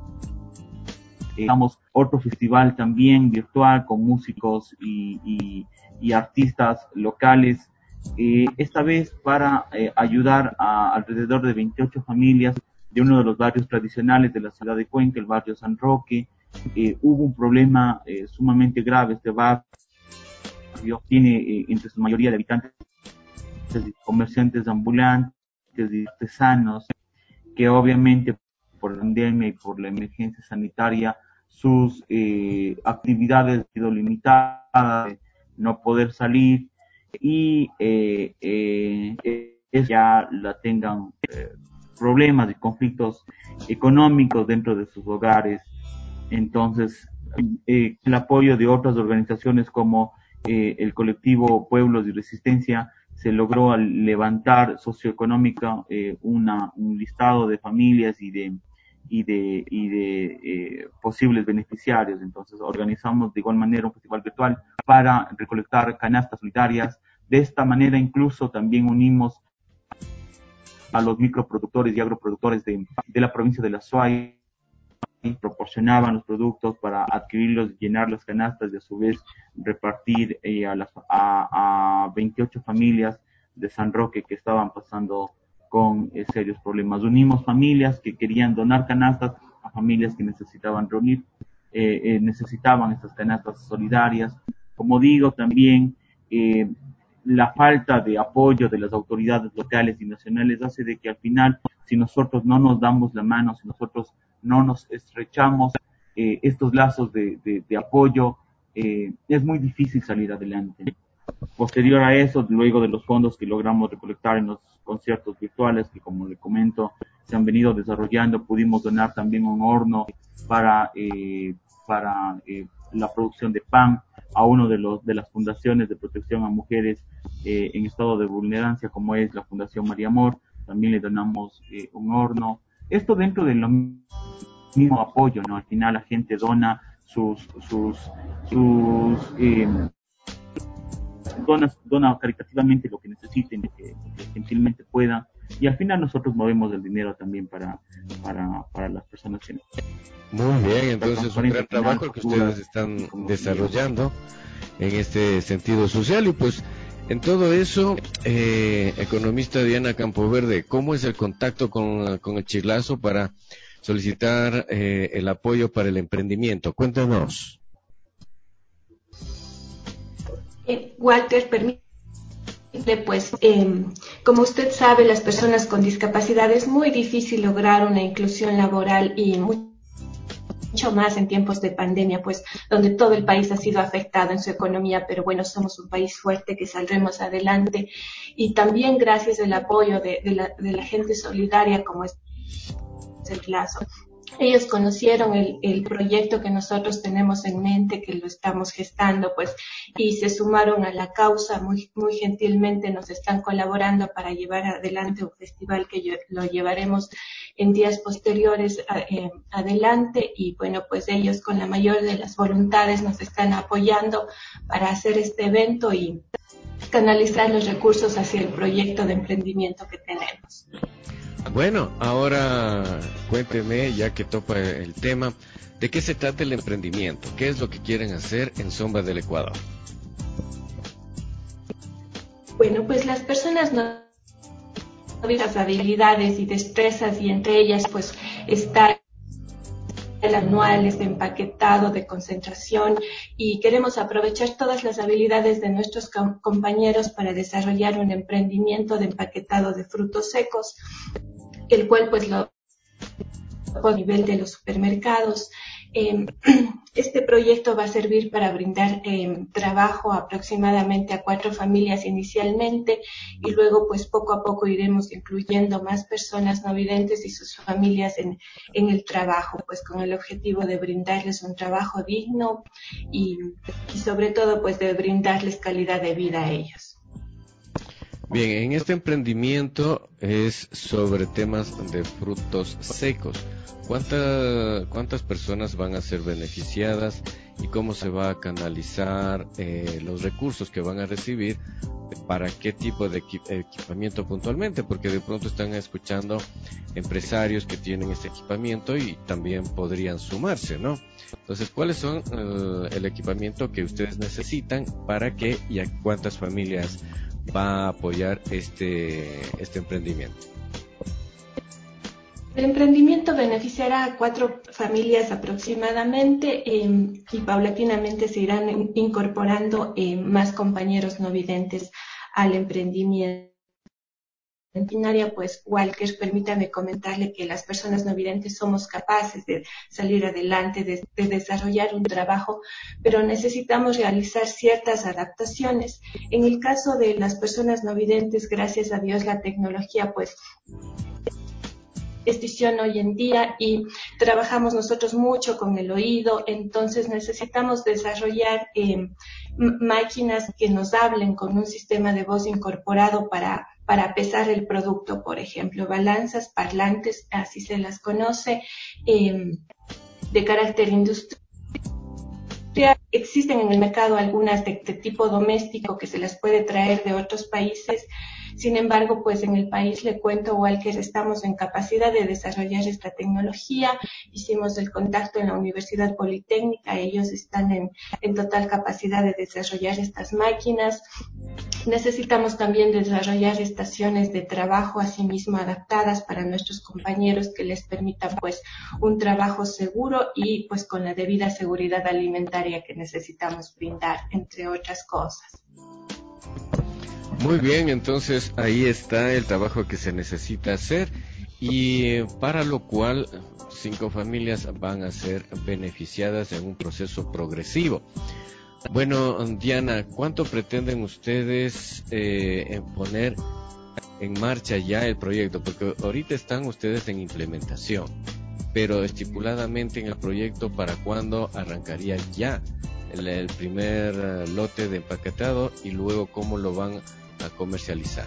damos otro festival también virtual con músicos y artistas locales, esta vez para ayudar a alrededor de 28 familias de uno de los barrios tradicionales de la ciudad de Cuenca, el barrio San Roque. Hubo un problema sumamente grave. Este barrio tiene entre su mayoría de habitantes comerciantes ambulantes y artesanos que obviamente por la pandemia y por la emergencia sanitaria sus actividades han sido limitadas, no poder salir, y ya tengan problemas y conflictos económicos dentro de sus hogares. Entonces, el apoyo de otras organizaciones como el colectivo Pueblos y Resistencia se logró al levantar socioeconómica un listado de familias y de posibles beneficiarios. Entonces organizamos de igual manera un festival virtual para recolectar canastas solidarias. De esta manera incluso también unimos a los microproductores y agroproductores de la provincia de La Suay, proporcionaban los productos para adquirirlos, llenar las canastas y a su vez repartir a 28 familias de San Roque que estaban pasando con serios problemas. Unimos familias que querían donar canastas a familias que necesitaban necesitaban estas canastas solidarias. Como digo, también la falta de apoyo de las autoridades locales y nacionales hace de que al final, si nosotros no nos damos la mano, si nosotros no nos estrechamos estos lazos de apoyo, es muy difícil salir adelante. Posterior a eso, luego de los fondos que logramos recolectar en los conciertos virtuales, que como le comento, se han venido desarrollando, pudimos donar también un horno para la producción de pan a uno de las fundaciones de protección a mujeres en estado de vulnerancia, como es la Fundación María Amor. También le donamos un horno. Esto dentro de lo mismo apoyo, ¿no? Al final la gente dona dona caritativamente lo que necesiten, lo que gentilmente puedan, y al final nosotros movemos el dinero también para las personas que muy bien. Entonces un gran trabajo que ustedes están desarrollando en este sentido social. Y pues en todo eso, economista Diana Campoverde, ¿cómo es el contacto con el Chirlazo para solicitar el apoyo para el emprendimiento? Cuéntanos. Walter, permítame, pues, como usted sabe, las personas con discapacidad es muy difícil lograr una inclusión laboral, y mucho más en tiempos de pandemia, pues, donde todo el país ha sido afectado en su economía, pero bueno, somos un país fuerte que saldremos adelante, y también gracias al apoyo de la gente solidaria como es el Lazo. Ellos conocieron el proyecto que nosotros tenemos en mente, que lo estamos gestando, pues, y se sumaron a la causa. Muy gentilmente nos están colaborando para llevar adelante un festival que lo llevaremos en días posteriores adelante, y bueno, pues ellos con la mayor de las voluntades nos están apoyando para hacer este evento y canalizar los recursos hacia el proyecto de emprendimiento que tenemos. Bueno, ahora cuénteme, ya que topa el tema, ¿de qué se trata el emprendimiento? ¿Qué es lo que quieren hacer en Sombras del Ecuador? Bueno, pues las personas no tienen las habilidades y destrezas, y entre ellas pues está el anuales de empaquetado, de concentración, y queremos aprovechar todas las habilidades de nuestros compañeros para desarrollar un emprendimiento de empaquetado de frutos secos, el cual pues lo a nivel de los supermercados, Este proyecto va a servir para brindar trabajo aproximadamente a 4 familias inicialmente y luego pues poco a poco iremos incluyendo más personas no videntes y sus familias en el trabajo, pues con el objetivo de brindarles un trabajo digno y sobre todo pues de brindarles calidad de vida a ellos. Bien, en este emprendimiento es sobre temas de frutos secos. ¿Cuántas personas van a ser beneficiadas y cómo se va a canalizar los recursos que van a recibir? ¿Para qué tipo de equipamiento puntualmente? Porque de pronto están escuchando empresarios que tienen este equipamiento y también podrían sumarse, ¿no? Entonces, ¿cuáles son el equipamiento que ustedes necesitan para que y a cuántas familias va a apoyar este emprendimiento? El emprendimiento beneficiará a 4 familias aproximadamente y paulatinamente se irán incorporando más compañeros no videntes al emprendimiento. Pues Walker, permítame comentarle que las personas no videntes somos capaces de salir adelante, de desarrollar un trabajo, pero necesitamos realizar ciertas adaptaciones. En el caso de las personas no videntes, gracias a Dios, la tecnología pues es visión hoy en día y trabajamos nosotros mucho con el oído, entonces necesitamos desarrollar máquinas que nos hablen con un sistema de voz incorporado para pesar el producto, por ejemplo, balanzas, parlantes, así se las conoce, de carácter industrial. Existen en el mercado algunas de tipo doméstico que se las puede traer de otros países. Sin embargo, pues en el país, le cuento, Walker, estamos en capacidad de desarrollar esta tecnología. Hicimos el contacto en la Universidad Politécnica, ellos están en total capacidad de desarrollar estas máquinas. Necesitamos también desarrollar estaciones de trabajo asimismo adaptadas para nuestros compañeros que les permitan pues un trabajo seguro y pues con la debida seguridad alimentaria que necesitamos brindar, entre otras cosas. Muy bien, entonces ahí está el trabajo que se necesita hacer y para lo cual 5 familias van a ser beneficiadas en un proceso progresivo. Bueno, Diana, ¿cuánto pretenden ustedes poner en marcha ya el proyecto? Porque ahorita están ustedes en implementación, pero estipuladamente en el proyecto, ¿para cuándo arrancaría ya el primer lote de empaquetado y luego cómo lo van a comercializar?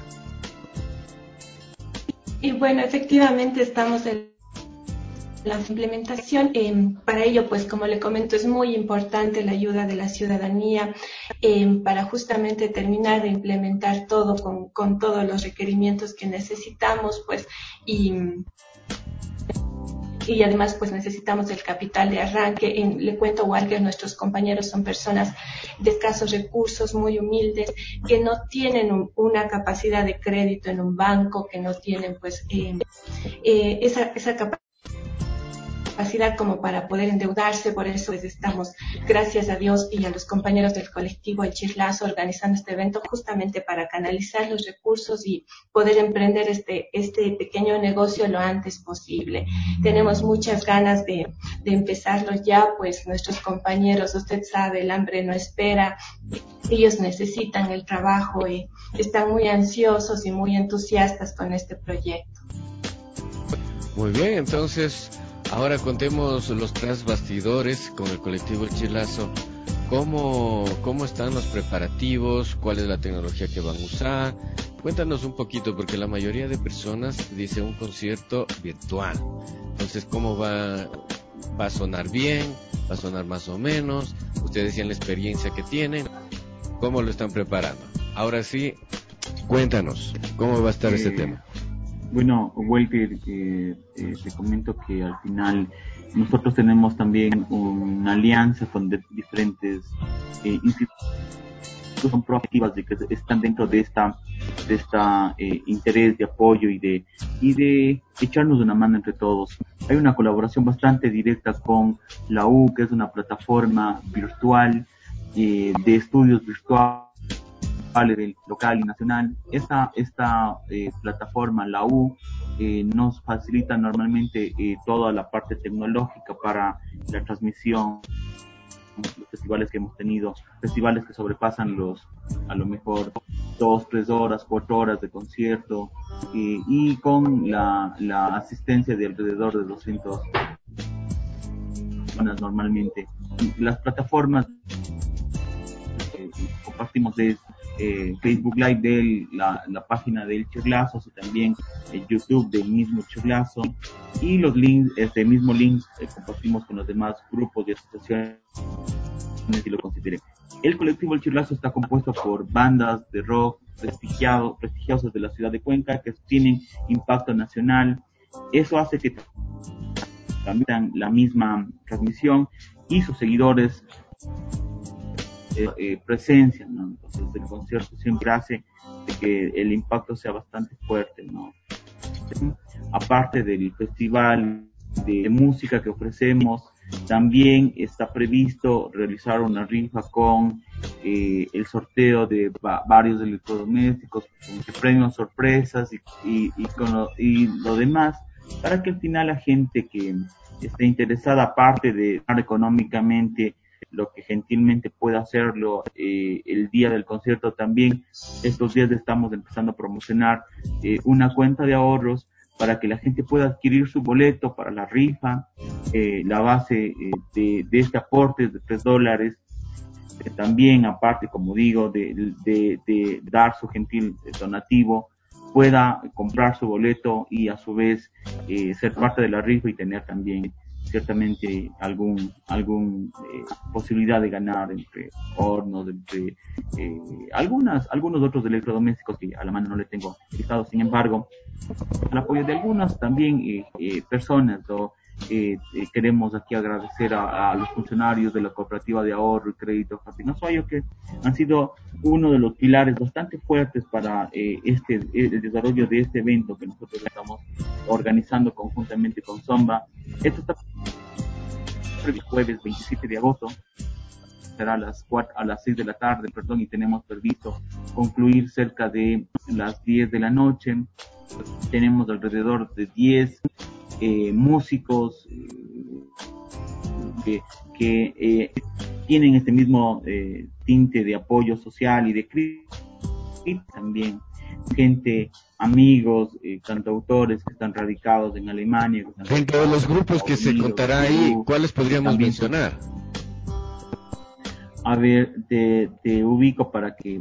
Y bueno, efectivamente estamos en la implementación. Para ello, pues como le comento, es muy importante la ayuda de la ciudadanía para justamente terminar de implementar todo con todos los requerimientos que necesitamos, pues, y además pues necesitamos el capital de arranque. Le cuento, Walker, nuestros compañeros son personas de escasos recursos, muy humildes, que no tienen una capacidad de crédito en un banco, que no tienen pues esa capacidad como para poder endeudarse. Por eso pues estamos, gracias a Dios y a los compañeros del colectivo El Chirlazo, organizando este evento justamente para canalizar los recursos y poder emprender este pequeño negocio lo antes posible. Tenemos muchas ganas de empezarlo ya, pues nuestros compañeros, usted sabe, el hambre no espera, ellos necesitan el trabajo y están muy ansiosos y muy entusiastas con este proyecto. Muy bien, entonces ahora contemos los tras bastidores con el colectivo El Chirlazo. ¿Cómo están los preparativos? ¿Cuál es la tecnología que van a usar? Cuéntanos un poquito, porque la mayoría de personas dice un concierto virtual. Entonces, ¿cómo va a sonar bien? ¿Va a sonar más o menos? Ustedes decían la experiencia que tienen. ¿Cómo lo están preparando? Ahora sí, cuéntanos, ¿cómo va a estar este tema? Bueno, Walter, te comento que al final nosotros tenemos también una alianza con diferentes instituciones que son proactivas, de que están dentro de esta interés de apoyo y de echarnos una mano entre todos. Hay una colaboración bastante directa con la U, que es una plataforma virtual de estudios virtuales del local y nacional. Esta plataforma, la U, nos facilita normalmente toda la parte tecnológica para la transmisión. Los festivales que hemos tenido, festivales que sobrepasan a lo mejor 2, 3 horas, 4 horas de concierto, y con la asistencia de alrededor de 200 personas normalmente. Las plataformas compartimos de Facebook Live de la página del Chirlazo, y también el YouTube del mismo Chirlazo, y los links, este mismo link compartimos con los demás grupos y asociaciones, si lo consideren. El colectivo El Chirlazo está compuesto por bandas de rock prestigiosas de la ciudad de Cuenca que tienen impacto nacional. Eso hace que también la misma transmisión y sus seguidores presencia, ¿no? Entonces el concierto siempre hace de que el impacto sea bastante fuerte, ¿no? Aparte del festival de música que ofrecemos, también está previsto realizar una rifa con el sorteo de varios electrodomésticos, con premios, sorpresas y lo demás, para que al final la gente que esté interesada, aparte de dar económicamente, lo que gentilmente pueda hacerlo el día del concierto, también estos días estamos empezando a promocionar una cuenta de ahorros para que la gente pueda adquirir su boleto para la rifa. La base de este aporte es de $3. También, aparte, como digo, de dar su gentil donativo, pueda comprar su boleto y a su vez ser parte de la rifa y tener también ciertamente algún posibilidad de ganar entre hornos, entre algunos otros electrodomésticos que a la mano no le tengo listados. Sin embargo, el apoyo de algunas también personas, ¿no? Queremos aquí agradecer a los funcionarios de la Cooperativa de Ahorro y Crédito Jardín Azuayo, que han sido uno de los pilares bastante fuertes para el desarrollo de este evento que nosotros estamos organizando conjuntamente con Zomba. Esto está el jueves 27 de agosto, será a las 6 de la tarde, y tenemos previsto concluir cerca de las 10 de la noche. Tenemos alrededor de 10 músicos que tienen este mismo tinte de apoyo social y de crítica. También gente, amigos, cantautores que están radicados en Alemania. Dentro de los grupos que se contará ahí, ¿cuáles podríamos mencionar? A ver, te ubico para que...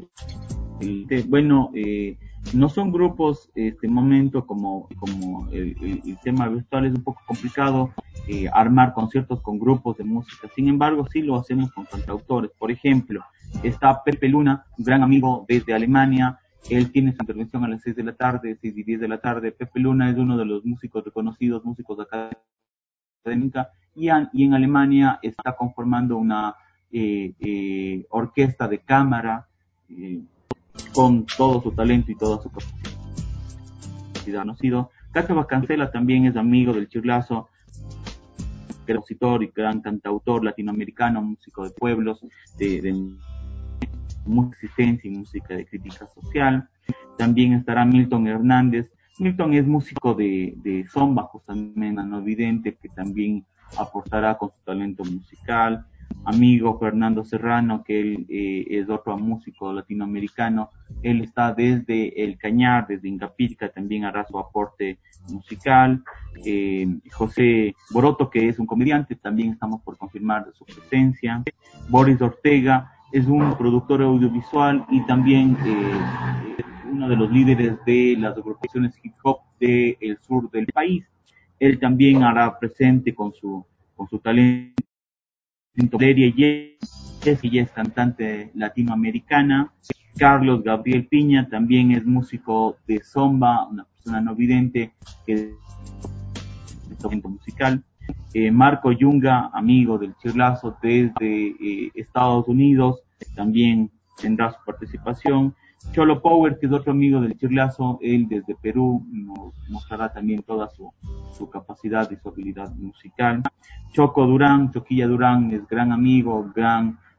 no son grupos, este momento, como el tema virtual es un poco complicado armar conciertos con grupos de música. Sin embargo, sí lo hacemos con cantautores. Por ejemplo, está Pepe Luna, un gran amigo desde Alemania. Él tiene su intervención a las 6 de la tarde, 6 y 10 de la tarde. Pepe Luna es uno de los músicos reconocidos, músicos académica, y en Alemania está conformando una orquesta de cámara con todo su talento y toda su capacidad. Cacho Vascancela también es amigo del Chirlazo, compositor y gran cantautor latinoamericano, músico de pueblos, de música existencia y música de crítica social. También estará Milton Hernández. Milton es músico de Zomba, justamente no vidente, que también aportará con su talento musical. Amigo Fernando Serrano, que él es otro músico latinoamericano. Él está desde El Cañar, desde Ingapirca, también hará su aporte musical. José Boroto, que es un comediante, también estamos por confirmar su presencia. Boris Ortega es un productor audiovisual y también uno de los líderes de las agrupaciones hip hop del sur del país. Él también hará presente con su talento. Valeria Yes, que ya es cantante latinoamericana. Carlos Gabriel Piña también es músico de Zomba, una persona no vidente que es talento musical. Marco Yunga, amigo del Chirlazo desde Estados Unidos, también tendrá su participación. Cholo Power, que es otro amigo del Chirlazo, él desde Perú nos mostrará también toda su capacidad y su habilidad musical. Choquilla Durán es gran amigo, gran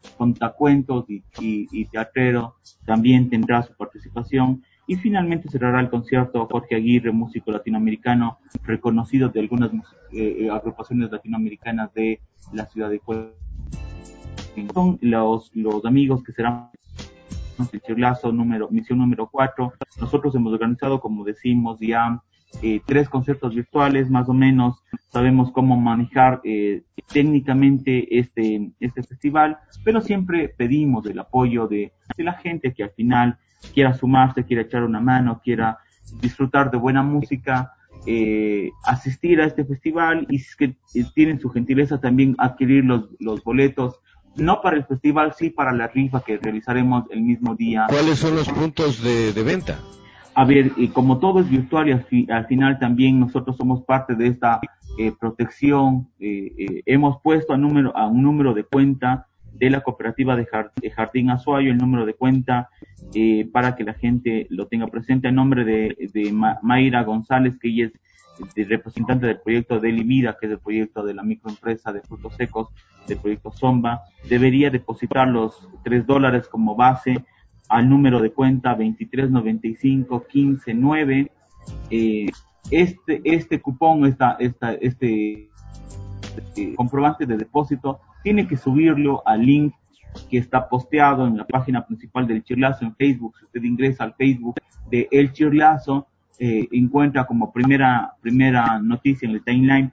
contacuentos y teatrero, también tendrá su participación. Y finalmente cerrará el concierto Jorge Aguirre, músico latinoamericano reconocido de algunas agrupaciones latinoamericanas de la ciudad de Cuenca. Son los amigos que serán el Chirlazo misión número 4. Nosotros hemos organizado, como decimos, ya 3 conciertos virtuales, más o menos. Sabemos cómo manejar técnicamente este festival, pero siempre pedimos el apoyo de la gente que al final quiera sumarse, quiera echar una mano, quiera disfrutar de buena música, asistir a este festival, y que tienen su gentileza también adquirir los boletos, no para el festival, sí para la rifa que realizaremos el mismo día. ¿Cuáles son los puntos de venta? A ver, como todo es virtual y al final también nosotros somos parte de esta protección, hemos puesto a un número de cuenta de la cooperativa de Jardín Azuayo, el número de cuenta para que la gente lo tenga presente, a nombre de Mayra González, que ella es representante del proyecto Deli Vida, que es el proyecto de la microempresa de frutos secos del proyecto Zomba. Debería depositar los $3 como base al número de cuenta 2395-15-9. Este cupón, este comprobante de depósito, tiene que subirlo al link que está posteado en la página principal del Chirlazo en Facebook. Si usted ingresa al Facebook de El Chirlazo, encuentra como primera noticia en el timeline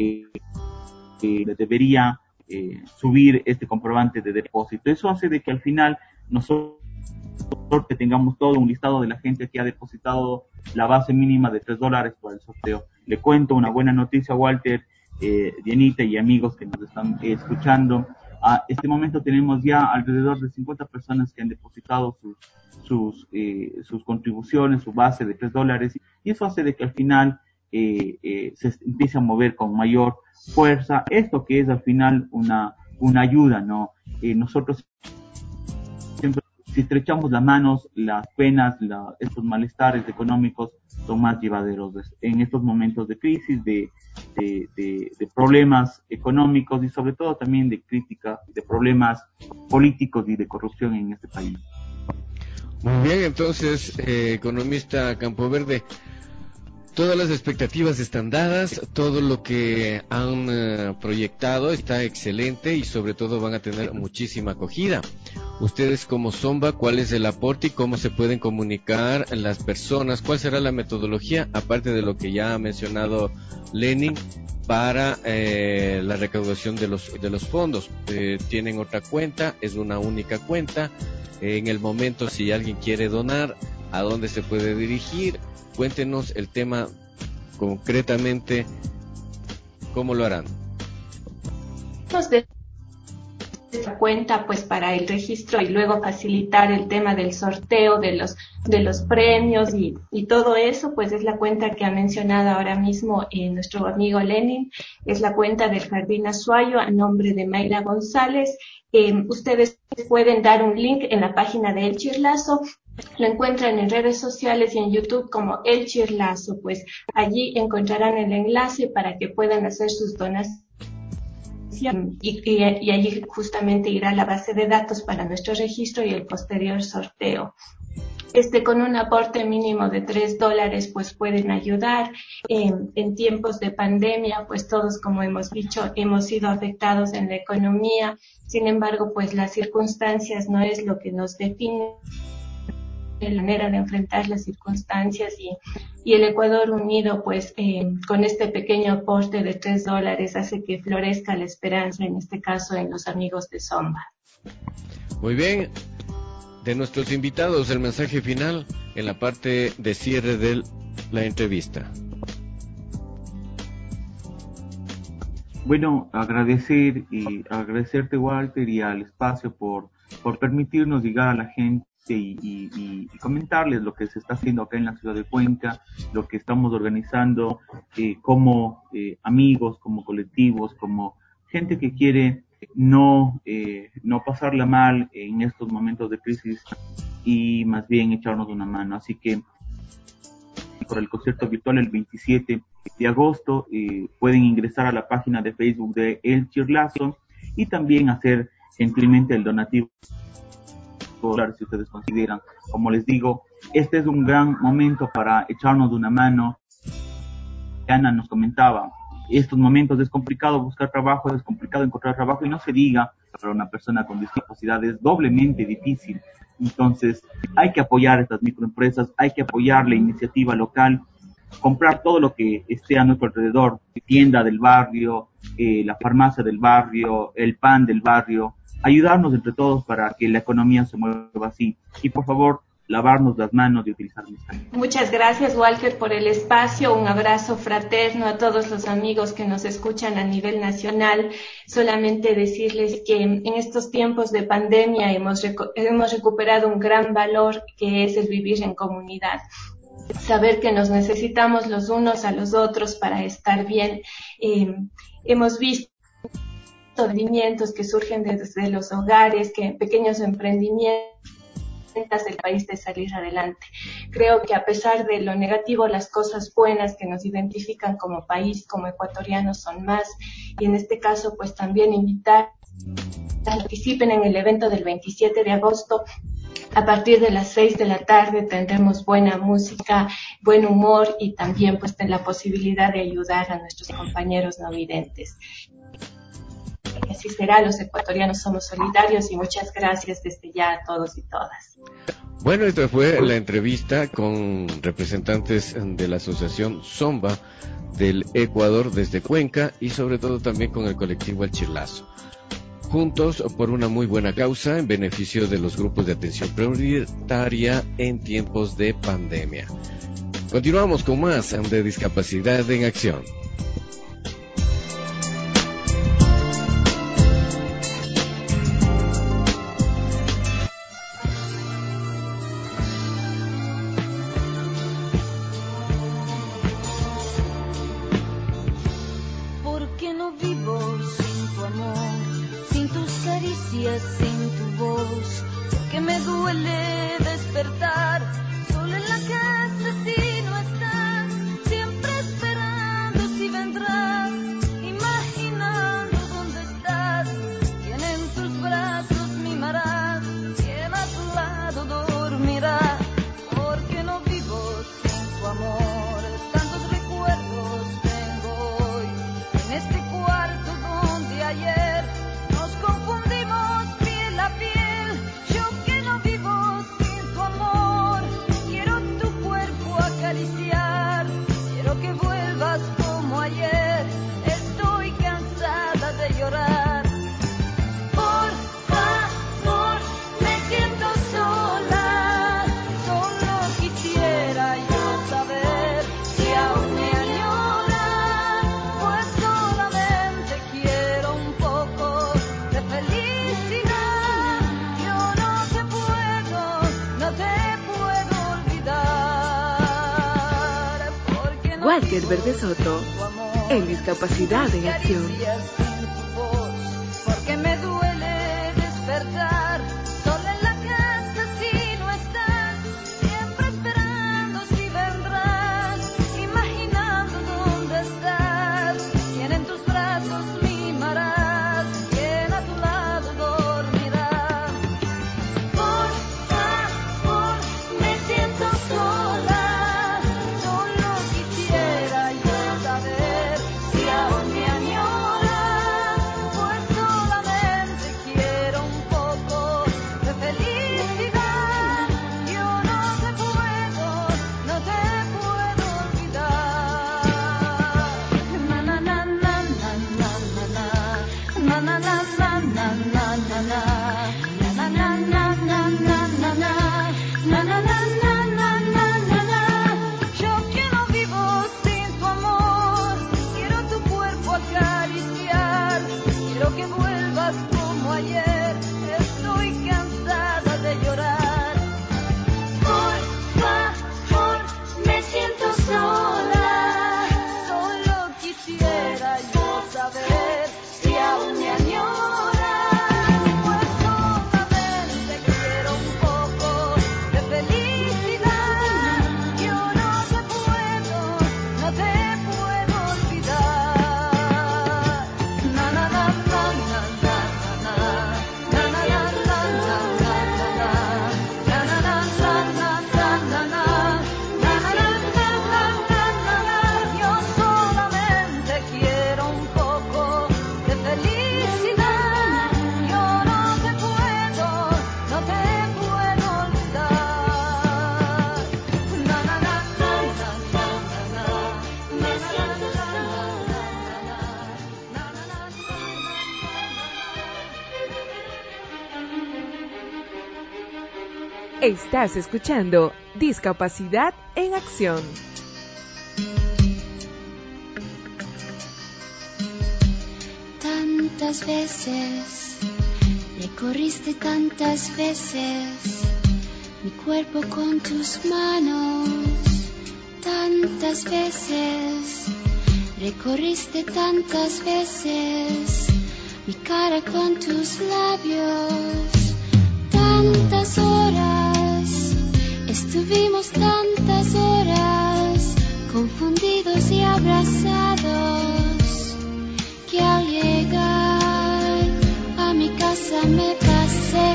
debería subir este comprobante de depósito. Eso hace de que al final nosotros que tengamos todo un listado de la gente que ha depositado la base mínima de $3 para el sorteo. Le cuento una buena noticia, Walter, Dianita y amigos que nos están escuchando. A este momento tenemos ya alrededor de 50 personas que han depositado sus contribuciones, su base de $3, y eso hace de que al final se empiece a mover con mayor fuerza esto que es al final una ayuda, ¿no? Nosotros siempre, si estrechamos las manos, las penas, estos malestares económicos son más llevaderos en estos momentos de crisis, de problemas económicos y sobre todo también de crítica, de problemas políticos y de corrupción en este país. Muy bien, entonces, economista Campoverde, todas las expectativas están dadas, todo lo que han proyectado está excelente y sobre todo van a tener muchísima acogida. Ustedes como Zomba, ¿cuál es el aporte y cómo se pueden comunicar las personas? ¿Cuál será la metodología, aparte de lo que ya ha mencionado Lenin, para la recaudación de los fondos? ¿Tienen otra cuenta? ¿Es una única cuenta? En el momento, si alguien quiere donar, ¿a dónde se puede dirigir? Cuéntenos el tema concretamente, ¿cómo lo harán? Esta cuenta pues para el registro y luego facilitar el tema del sorteo de los premios y todo eso, pues es la cuenta que ha mencionado ahora mismo nuestro amigo Lenin, es la cuenta del Jardín Azuayo a nombre de Mayra González. Ustedes pueden dar un link en la página de El Chirlazo, lo encuentran en redes sociales y en YouTube como El Chirlazo, pues allí encontrarán el enlace para que puedan hacer sus donaciones. Y allí justamente irá la base de datos para nuestro registro y el posterior sorteo. Con un aporte mínimo de $3 pues pueden ayudar. En tiempos de pandemia pues todos, como hemos dicho, hemos sido afectados en la economía. Sin embargo, pues las circunstancias no es lo que nos define, la manera de enfrentar las circunstancias y el Ecuador unido pues con este pequeño aporte de $3 hace que florezca la esperanza, en este caso en los amigos de Zomba. Muy bien, de nuestros invitados el mensaje final en la parte de cierre de la entrevista. Bueno, agradecerte, Walter, y al espacio por permitirnos llegar a la gente y comentarles lo que se está haciendo acá en la ciudad de Cuenca, lo que estamos organizando como amigos, como colectivos, como gente que quiere no pasarla mal en estos momentos de crisis y más bien echarnos una mano. Así que por el concierto virtual el 27 de agosto pueden ingresar a la página de Facebook de El Chirlazo y también hacer gentilmente el donativo, si ustedes consideran. Como les digo, este es un gran momento para echarnos de una mano. Ana nos comentaba, estos momentos es complicado buscar trabajo, es complicado encontrar trabajo, y no se diga para una persona con discapacidad, es doblemente difícil. Entonces hay que apoyar a estas microempresas, hay que apoyar la iniciativa local, comprar todo lo que esté a nuestro alrededor, tienda del barrio, la farmacia del barrio, el pan del barrio, ayudarnos entre todos para que la economía se mueva así. Y por favor, lavarnos las manos y utilizar mascarillas. Muchas gracias, Walker, por el espacio. Un abrazo fraterno a todos los amigos que nos escuchan a nivel nacional. Solamente decirles que en estos tiempos de pandemia hemos recuperado un gran valor, que es el vivir en comunidad. Saber que nos necesitamos los unos a los otros para estar bien. Hemos visto movimientos que surgen desde los hogares, que pequeños emprendimientos del país de salir adelante. Creo que a pesar de lo negativo, las cosas buenas que nos identifican como país, como ecuatorianos, son más. Y en este caso, pues también invitar a que participen en el evento del 27 de agosto. A partir de las 6 de la tarde tendremos buena música, buen humor y también pues la posibilidad de ayudar a nuestros compañeros no videntes. Así será, los ecuatorianos somos solidarios, y muchas gracias desde ya a todos y todas. Bueno, esta fue la entrevista con representantes de la asociación Zomba del Ecuador desde Cuenca, y sobre todo también con el colectivo El Chirlazo. Juntos por una muy buena causa en beneficio de los grupos de atención prioritaria en tiempos de pandemia. Continuamos con más de Discapacidad en Acción. Sin tu voz, porque me duele despertar solo en la casa si no estás, siempre esperando si vendrás, imaginando dónde estás, quién en tus brazos mimarás, quién a tu lado dormirá, porque no vivo sin tu amor, tantos recuerdos tengo hoy, en este cuarto donde ayer nos confundimos. Quiero que vuelvas como ayer, estoy cansada de llorar. Por favor, me siento sola, solo quisiera yo saber si aún me añoras, pues solamente quiero un poco de felicidad. Yo no te puedo olvidar. Walker Verde Soto, en Discapacidad en Acción. Porque me duele despertar sola en la casa si no estás, siempre esperando si vendrás, imaginando dónde estás, quién en tus brazos mimarás, quién a tu lado dormirá. Por favor, me siento sola. Feliz Estás escuchando Discapacidad en Acción. Tantas veces, recorriste tantas veces mi cuerpo con tus manos. Tantas veces, recorriste tantas veces mi cara con tus labios. Tantas horas, estuvimos tantas horas, confundidos y abrazados, que al llegar a mi casa me pasé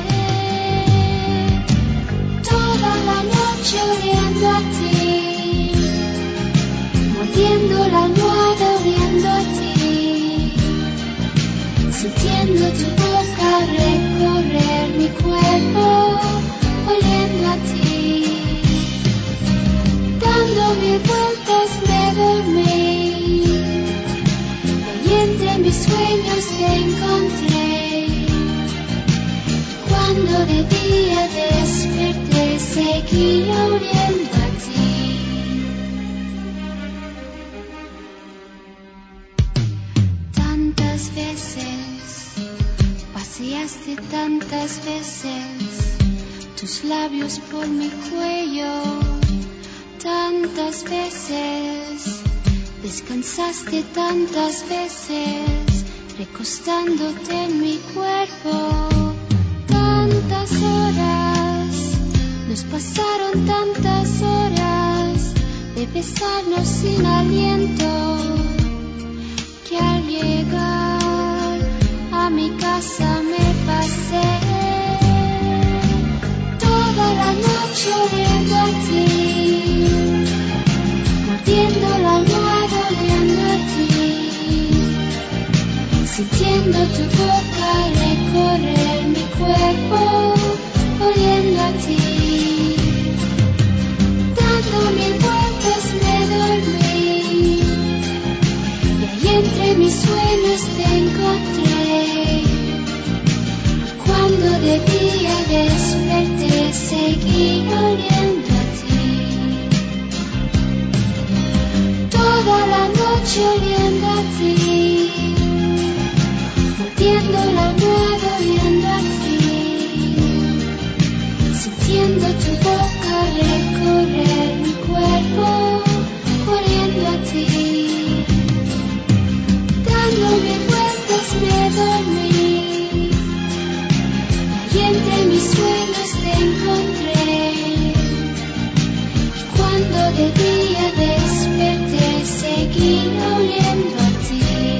toda la noche oliendo a ti, mordiendo la almohada oliendo a ti, sintiendo tu boca recorrer mi cuerpo oliendo a ti, dando mil vueltas me dormí y entre mis sueños te encontré. Cuando de día desperté seguí oliendo a ti. Tantas veces paseaste, tantas veces tus labios por mi cuello, tantas veces descansaste, tantas veces recostándote en mi cuerpo. Tantas horas, nos pasaron tantas horas de besarnos sin aliento, que al llegar a mi casa me pasé toda la noche oliendo a ti, mordiendo la almohada oliendo a ti, sintiendo tu boca recorrer mi cuerpo oliendo a ti, dando mil vueltas me dormí y ahí entre mis sueños te encontré. Cuando de día desperté seguí oliendo a ti, toda la noche oliendo a ti, mordiendo la almohada oliendo a ti, sintiendo tu boca recorrer mi cuerpo oliendo a ti, dando mil vueltas me dormí y entre mis sueños te encontré. Cuando de día desperté seguí oliendo a ti,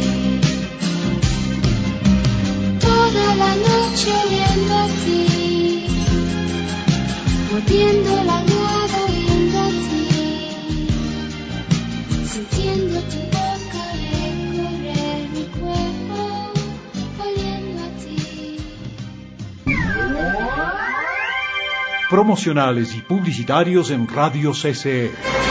toda la noche oliendo a ti, mordiendo la almohada oliendo a ti, sintiendo tu boca recorrer mi cuerpo oliendo a ti. Promocionales y publicitarios en Radio CCE.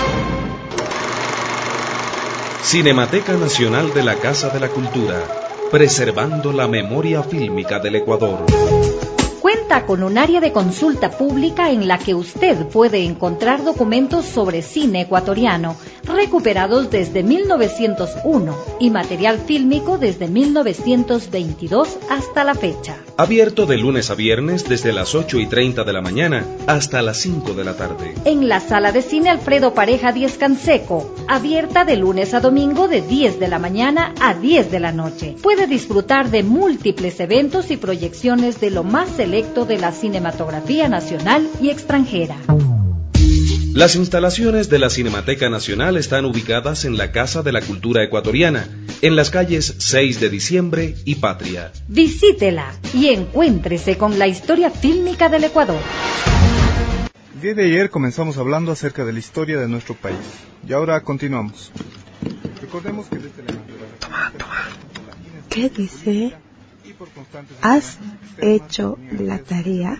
Cinemateca Nacional de la Casa de la Cultura, preservando la memoria fílmica del Ecuador. Cuenta con un área de consulta pública en la que usted puede encontrar documentos sobre cine ecuatoriano, recuperados desde 1901 y material fílmico desde 1922 hasta la fecha. Abierto de lunes a viernes desde las 8:30 de la mañana hasta las 5 de la tarde. En la sala de cine Alfredo Pareja 10 Canseco, abierta de lunes a domingo de 10 de la mañana a 10 de la noche. Puede disfrutar de múltiples eventos y proyecciones de lo más selecto de la cinematografía nacional y extranjera. Las instalaciones de la Cinemateca Nacional están ubicadas en la Casa de la Cultura Ecuatoriana, en las calles 6 de Diciembre y Patria. Visítela y encuéntrese con la historia fílmica del Ecuador. El día de ayer comenzamos hablando acerca de la historia de nuestro país y ahora continuamos. Recordemos que desde la ¿Qué dice? ¿Has hecho la tarea?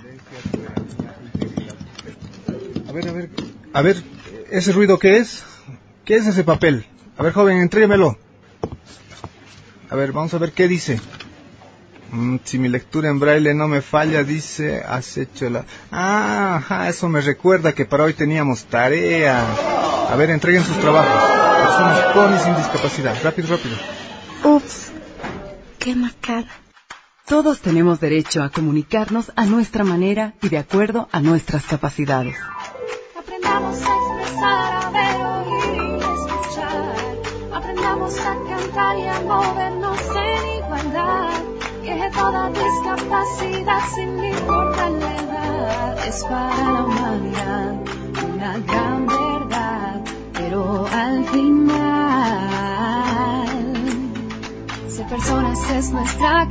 A ver, ¿ese ruido qué es? ¿Qué es ese papel? A ver, joven, entréguemelo. A ver, vamos a ver qué dice. Si mi lectura en braille no me falla, dice, has hecho la... eso me recuerda que para hoy teníamos tarea. A ver, entreguen sus trabajos. Personas con y sin discapacidad. Rápido. Ups, qué macana. Todos tenemos derecho a comunicarnos a nuestra manera y de acuerdo a nuestras capacidades. Aprendamos a expresar, a ver, oír y escuchar. Aprendamos a cantar y a movernos en igualdad. Que toda discapacidad, sin importar la edad, es para la humanidad una gran verdad. Pero al final, ser personas es nuestra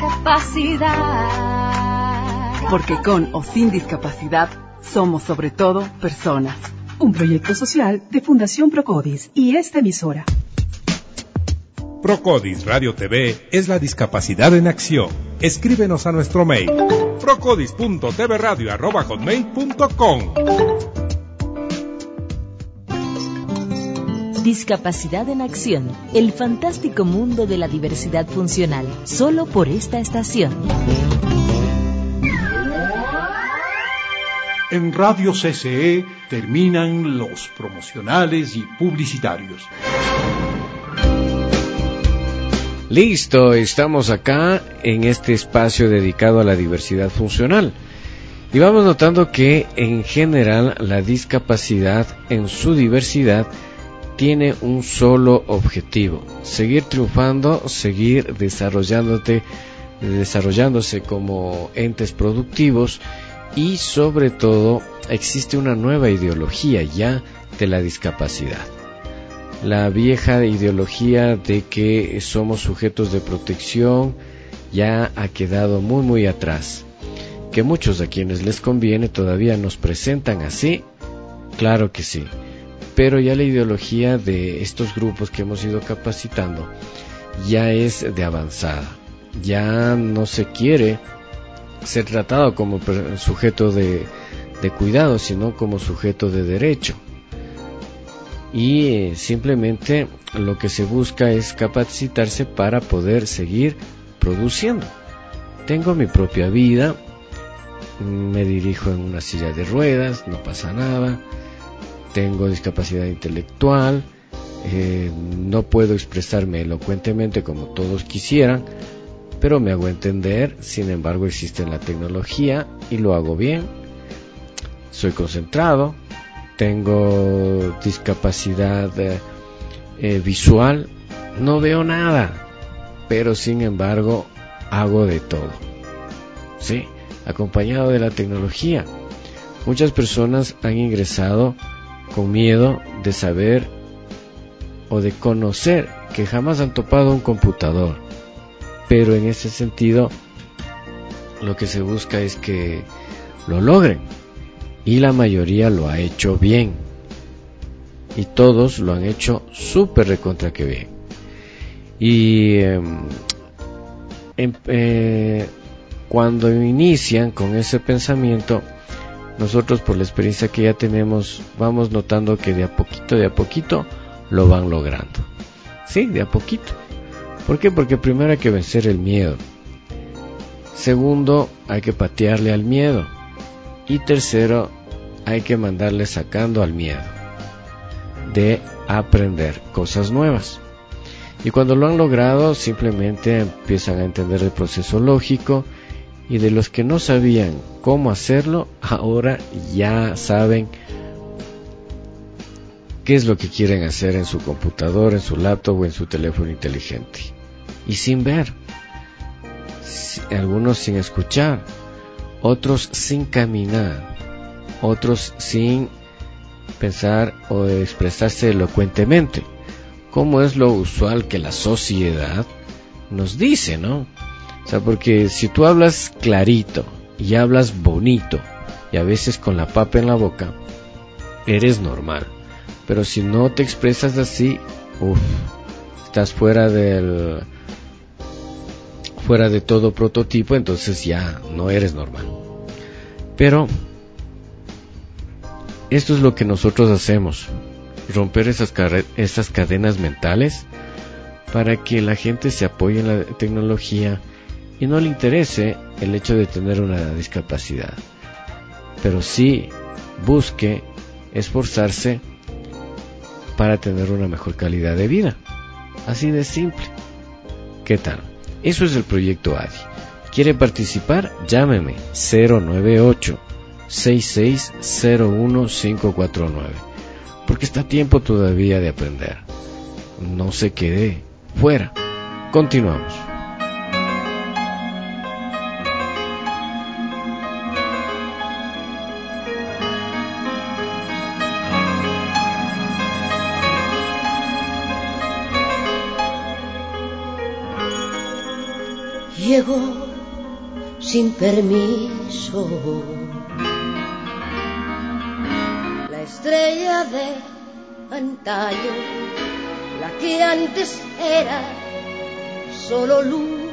capacidad. Porque con o sin discapacidad, somos sobre todo personas. Un proyecto social de Fundación Procodis y esta emisora. Procodis Radio TV es la discapacidad en acción. Escríbenos a nuestro mail procodis.tvradio@hotmail.com. Discapacidad en acción, el fantástico mundo de la diversidad funcional, solo por esta estación. En Radio CCE terminan los promocionales y publicitarios. Listo, estamos acá en este espacio dedicado a la diversidad funcional. Y vamos notando que en general la discapacidad en su diversidad tiene un solo objetivo: seguir triunfando, seguir desarrollándose como entes productivos, y sobre todo existe una nueva ideología ya de la discapacidad. La vieja ideología de que somos sujetos de protección ya ha quedado muy atrás. Que muchos a quienes les conviene todavía nos presentan así, claro que sí. Pero ya la ideología de estos grupos que hemos ido capacitando ya es de avanzada. Ya no se quiere ser tratado como sujeto de cuidado, sino como sujeto de derecho. Y simplemente lo que se busca es capacitarse para poder seguir produciendo. Tengo mi propia vida, me dirijo en una silla de ruedas, no pasa nada. Tengo discapacidad intelectual, no puedo expresarme elocuentemente como todos quisieran, pero me hago entender. Sin embargo, existe la tecnología y lo hago bien. Soy concentrado, tengo discapacidad visual, no veo nada, pero sin embargo hago de todo, ¿sí? Acompañado de la tecnología. Muchas personas han ingresado con miedo de saber o de conocer que jamás han topado un computador, pero en ese sentido lo que se busca es que lo logren, y la mayoría lo ha hecho bien, y todos lo han hecho súper recontra que bien. Y cuando inician con ese pensamiento, nosotros, por la experiencia que ya tenemos, vamos notando que de a poquito lo van logrando. Sí, de a poquito. ¿Por qué? Porque primero hay que vencer el miedo. Segundo, hay que patearle al miedo. Y tercero, hay que mandarle sacando al miedo de aprender cosas nuevas. Y cuando lo han logrado, simplemente empiezan a entender el proceso lógico. Y de los que no sabían cómo hacerlo, ahora ya saben qué es lo que quieren hacer en su computador, en su laptop o en su teléfono inteligente. Y sin ver, algunos sin escuchar, otros sin caminar, otros sin pensar o expresarse elocuentemente, como es lo usual que la sociedad nos dice, ¿no? O sea, porque si tú hablas clarito y hablas bonito y a veces con la papa en la boca, eres normal. Pero si no te expresas así, estás fuera de todo prototipo, entonces ya no eres normal. Pero esto es lo que nosotros hacemos: romper esas cadenas mentales para que la gente se apoye en la tecnología y no le interese el hecho de tener una discapacidad, pero sí busque esforzarse para tener una mejor calidad de vida. Así de simple. ¿Qué tal? Eso es el proyecto ADI. ¿Quiere participar? Llámeme 098-6601-549, porque está a tiempo todavía de aprender. No se quede fuera. Continuamos. Llegó sin permiso la estrella de antaño, la que antes era solo luz.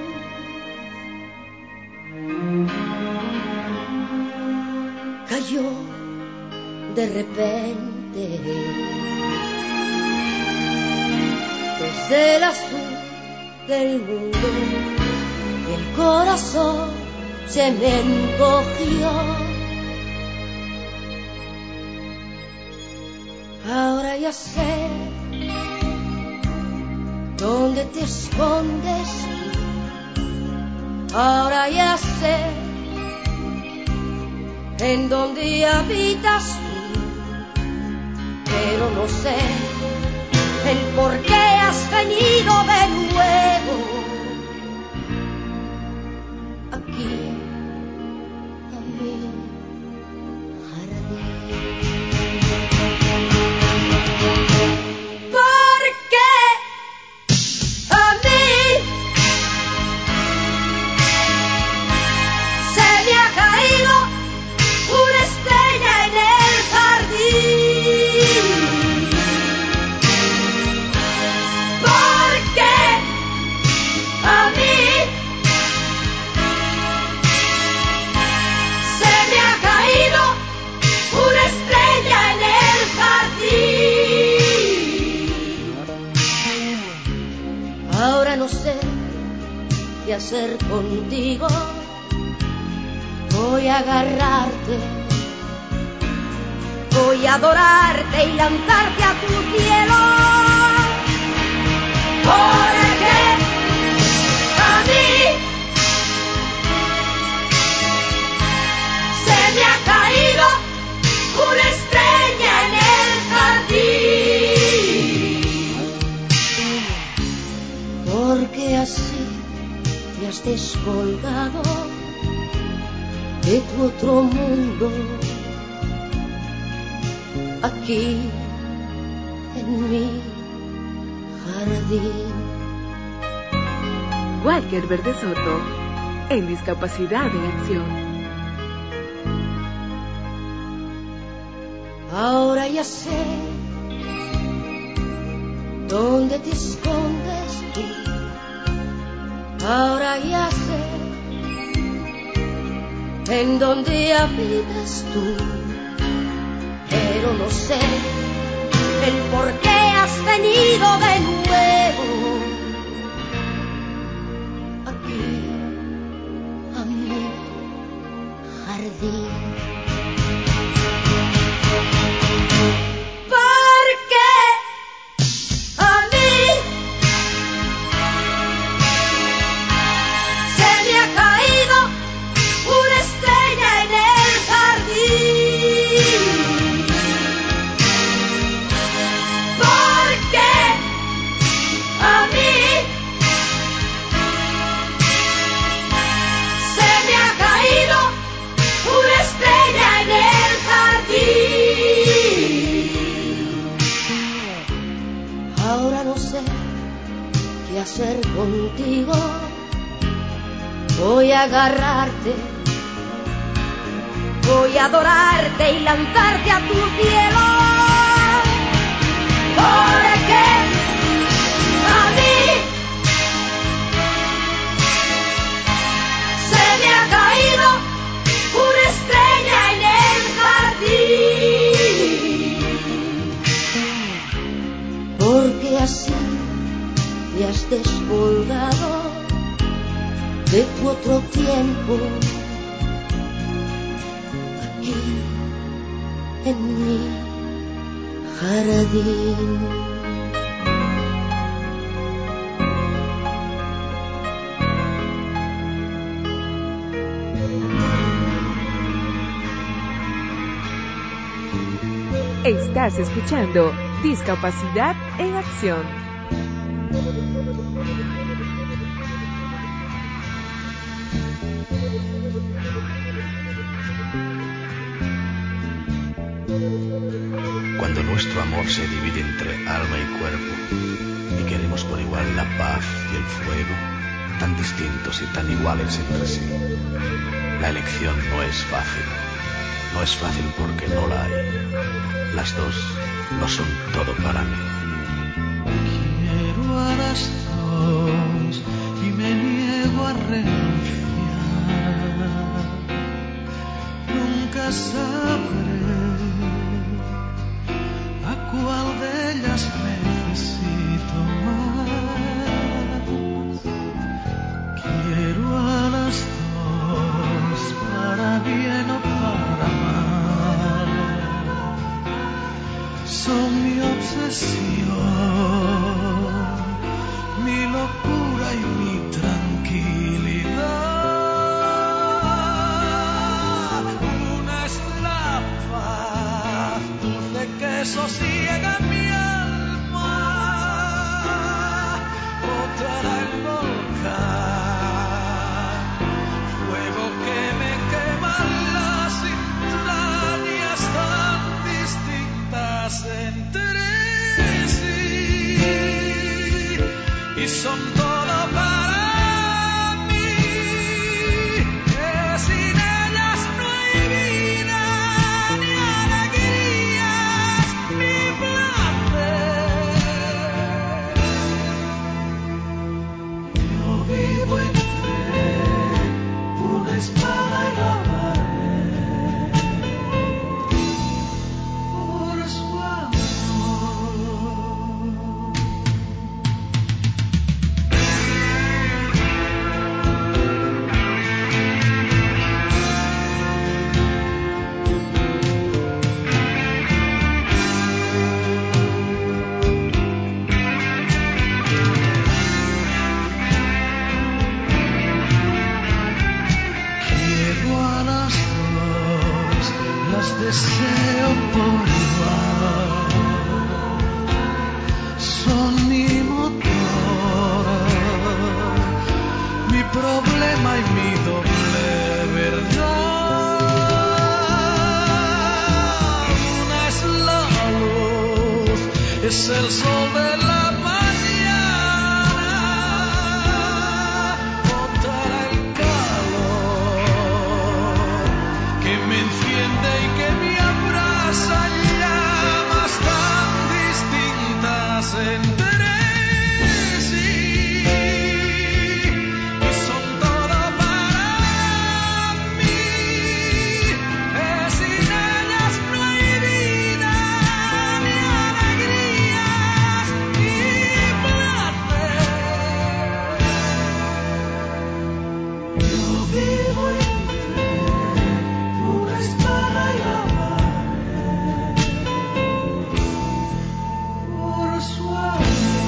Cayó de repente desde el azul del mundo. El corazón se me encogió. Ahora ya sé dónde te escondes. Ahora ya sé en dónde habitas tú. Pero no sé el por qué has venido de nuevo. Hacer contigo, voy a agarrarte, voy a adorarte y lanzarte a tu cielo, porque a mí se me ha caído una estrella en el jardín, porque así te has descolgado de tu otro mundo, aquí en mi jardín. Walker Verde Soto, en Discapacidad en Acción. Ahora ya sé dónde te escondes tú. Ahora ya sé en dónde habitas tú, pero no sé el por qué has venido de nuevo aquí a mi jardín. Hacer contigo, voy a agarrarte, voy a adorarte y lanzarte a tu cielo, porque a mí se me ha caído una estrella en el jardín, porque así te has descolgado de tu otro tiempo, aquí en mi jardín. Estás escuchando Discapacidad en Acción. Cuando nuestro amor se divide entre alma y cuerpo y queremos por igual la paz y el fuego, tan distintos y tan iguales entre sí, la elección no es fácil. No es fácil porque no la hay. Las dos no son todo para mí. Quiero a las dos y me niego a renunciar. Nunca sabré a cuál de ellas necesito más. Quiero a las dos para bien o para mal. Son mi obsesión, mi locura y mi tranquilidad. Una es la paz, dulce que sosiega mi alma. Otra el volcán, fuego que me quema las entrañas tan distintas entre sí, y son todo para mí, que sin ellas no hay vida, ni alegrías, ni placer. Yo vivo entre una espada y la pared, por su amor. Quiero a las dos, las deseo por igual. Son mi motor, mi problema y mi doble verdad. Una es la luz, es el sol de la mañana. Otra el calor que me enciende y que me abraza, llamas tan distintas entre sí, y son todo para mí, que sin ellas no hay vida, ni alegrías, ni placer. Yo vivo entre una espada y la pared, por su amor.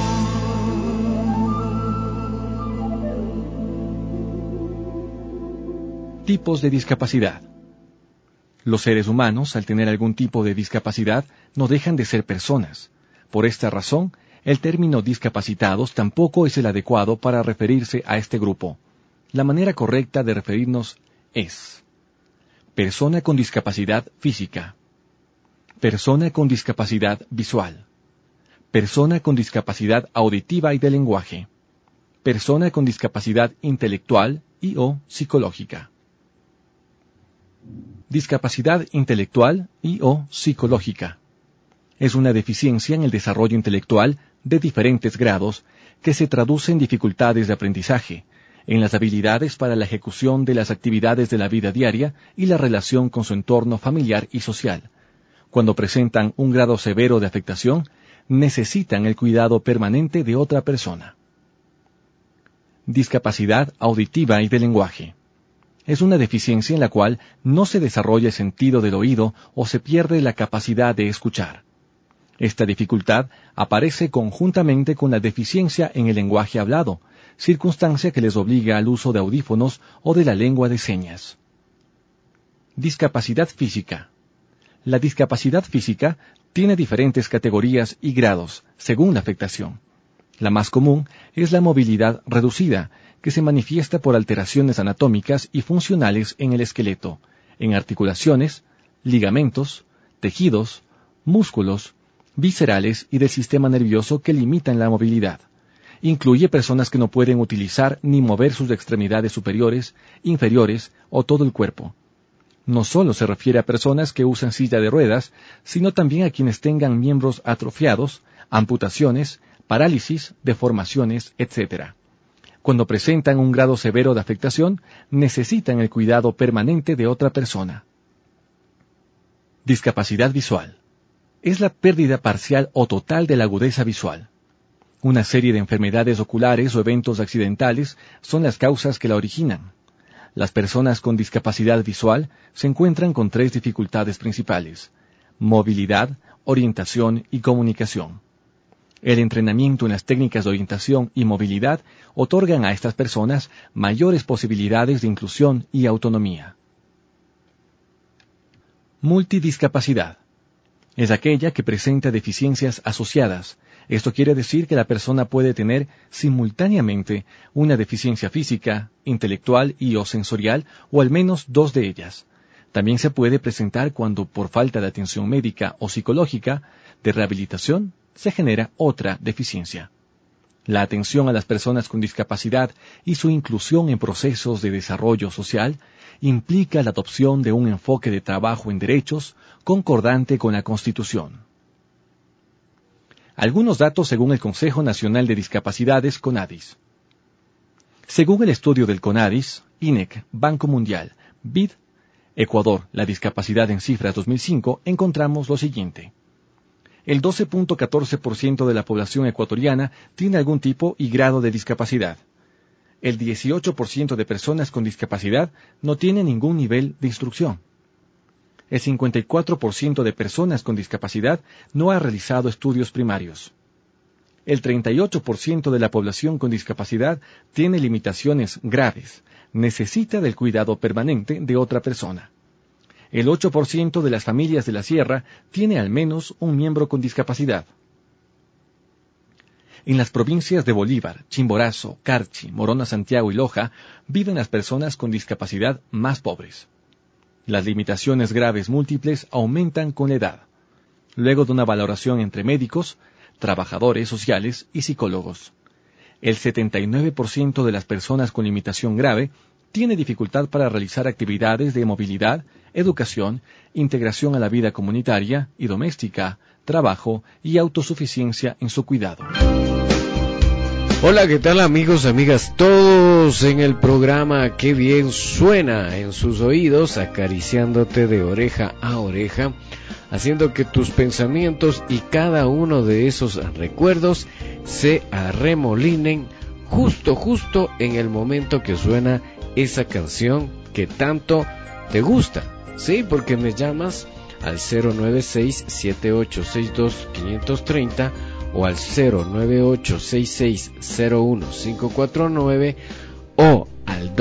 Tipos de discapacidad. Los seres humanos, al tener algún tipo de discapacidad, no dejan de ser personas. Por esta razón, el término discapacitados tampoco es el adecuado para referirse a este grupo. La manera correcta de referirnos es: persona con discapacidad física, persona con discapacidad visual, persona con discapacidad auditiva y de lenguaje, persona con discapacidad intelectual y o psicológica. Discapacidad intelectual y o psicológica. Es una deficiencia en el desarrollo intelectual de diferentes grados que se traduce en dificultades de aprendizaje, en las habilidades para la ejecución de las actividades de la vida diaria y la relación con su entorno familiar y social. Cuando presentan un grado severo de afectación, necesitan el cuidado permanente de otra persona. discapacidad auditiva y de lenguaje. Es una deficiencia en la cual no se desarrolla el sentido del oído o se pierde la capacidad de escuchar. Esta dificultad aparece conjuntamente con la deficiencia en el lenguaje hablado, circunstancia que les obliga al uso de audífonos o de la lengua de señas. Discapacidad física. La discapacidad física tiene diferentes categorías y grados, según la afectación. La más común es la movilidad reducida, que se manifiesta por alteraciones anatómicas y funcionales en el esqueleto, en articulaciones, ligamentos, tejidos, músculos, viscerales y del sistema nervioso que limitan la movilidad. Incluye personas que no pueden utilizar ni mover sus extremidades superiores, inferiores o todo el cuerpo. No solo se refiere a personas que usan silla de ruedas, sino también a quienes tengan miembros atrofiados, amputaciones, parálisis, deformaciones, etc. Cuando presentan un grado severo de afectación, necesitan el cuidado permanente de otra persona. Discapacidad visual. Es la pérdida parcial o total de la agudeza visual. Una serie de enfermedades oculares o eventos accidentales son las causas que la originan. Las personas con discapacidad visual se encuentran con 3 dificultades principales: movilidad, orientación y comunicación. El entrenamiento en las técnicas de orientación y movilidad otorgan a estas personas mayores posibilidades de inclusión y autonomía. Multidiscapacidad. Es aquella que presenta deficiencias asociadas. Esto quiere decir que la persona puede tener simultáneamente una deficiencia física, intelectual y o sensorial, o al menos 2 de ellas. También se puede presentar cuando, por falta de atención médica o psicológica, de rehabilitación, se genera otra deficiencia. La atención a las personas con discapacidad y su inclusión en procesos de desarrollo social implica la adopción de un enfoque de trabajo en derechos concordante con la Constitución. Algunos datos según el Consejo Nacional de Discapacidades, CONADIS. Según el estudio del CONADIS, INEC, Banco Mundial, BID, Ecuador, la discapacidad en cifras 2005, encontramos lo siguiente. El 12.14% de la población ecuatoriana tiene algún tipo y grado de discapacidad. El 18% de personas con discapacidad no tiene ningún nivel de instrucción. El 54% de personas con discapacidad no ha realizado estudios primarios. El 38% de la población con discapacidad tiene limitaciones graves, necesita del cuidado permanente de otra persona. El 8% de las familias de la sierra tiene al menos un miembro con discapacidad. En las provincias de Bolívar, Chimborazo, Carchi, Morona Santiago y Loja viven las personas con discapacidad más pobres. Las limitaciones graves múltiples aumentan con la edad, luego de una valoración entre médicos, trabajadores sociales y psicólogos. El 79% de las personas con limitación grave tiene dificultad para realizar actividades de movilidad, educación, integración a la vida comunitaria y doméstica, trabajo y autosuficiencia en su cuidado. Hola, ¿qué tal amigos, amigas, todos en el programa Qué bien suena en sus oídos, acariciándote de oreja a oreja, haciendo que tus pensamientos y cada uno de esos recuerdos se arremolinen justo en el momento que suena esa canción que tanto te gusta. Sí, porque me llamas al 096-7862-530 o al 098-6601-549 o al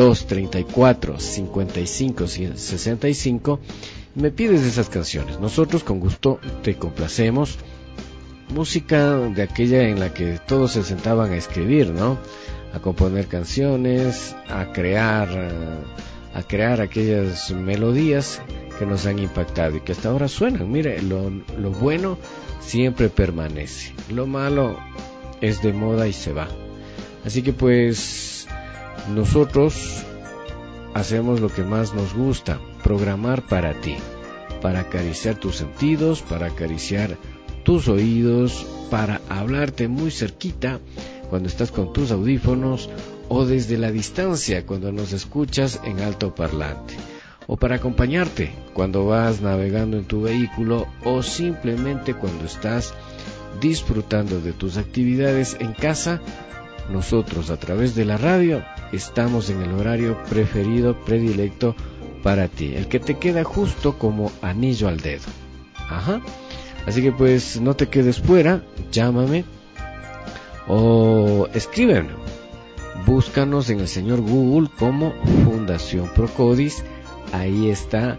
234-5565. Me pides esas canciones. Nosotros con gusto te complacemos. Música de aquella en la que todos se sentaban a escribir, ¿no? A componer canciones, a crear aquellas melodías que nos han impactado y que hasta ahora suenan. Mire, lo bueno siempre permanece, lo malo es de moda y se va. Así que pues nosotros hacemos lo que más nos gusta, programar para ti, para acariciar tus sentidos, para acariciar tus oídos, para hablarte muy cerquita cuando estás con tus audífonos o desde la distancia cuando nos escuchas en altoparlante, o para acompañarte cuando vas navegando en tu vehículo o simplemente cuando estás disfrutando de tus actividades en casa nosotros a través de la radio, estamos en el horario predilecto para ti, el que te queda justo como anillo al dedo. Ajá. Así que pues no te quedes fuera, llámame o escríbeme. Búscanos en el señor Google como Fundación Procodis. Ahí está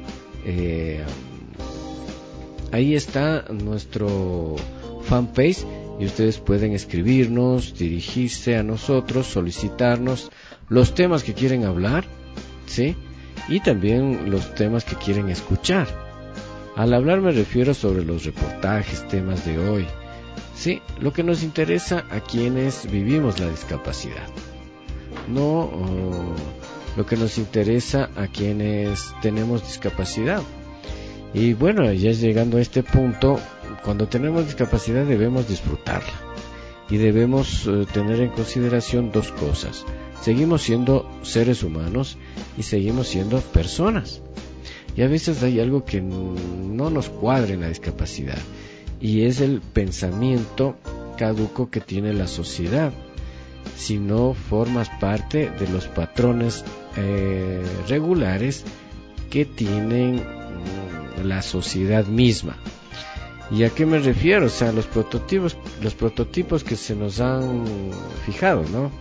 nuestro fanpage y ustedes pueden escribirnos, dirigirse a nosotros, solicitarnos los temas que quieren hablar, ¿sí? Y también los temas que quieren escuchar. Al hablar me refiero sobre los reportajes, temas de hoy, ¿sí? Lo que nos interesa a quienes vivimos la discapacidad, no lo que nos interesa a quienes tenemos discapacidad. Y bueno, ya llegando a este punto, cuando tenemos discapacidad debemos disfrutarla y debemos tener en consideración dos cosas: seguimos siendo seres humanos y seguimos siendo personas, y a veces hay algo que no nos cuadra en la discapacidad, y es el pensamiento caduco que tiene la sociedad. Si no formas parte de los patrones regulares que tienen la sociedad misma. ¿Y a qué me refiero? O sea, los prototipos que se nos han fijado, ¿no?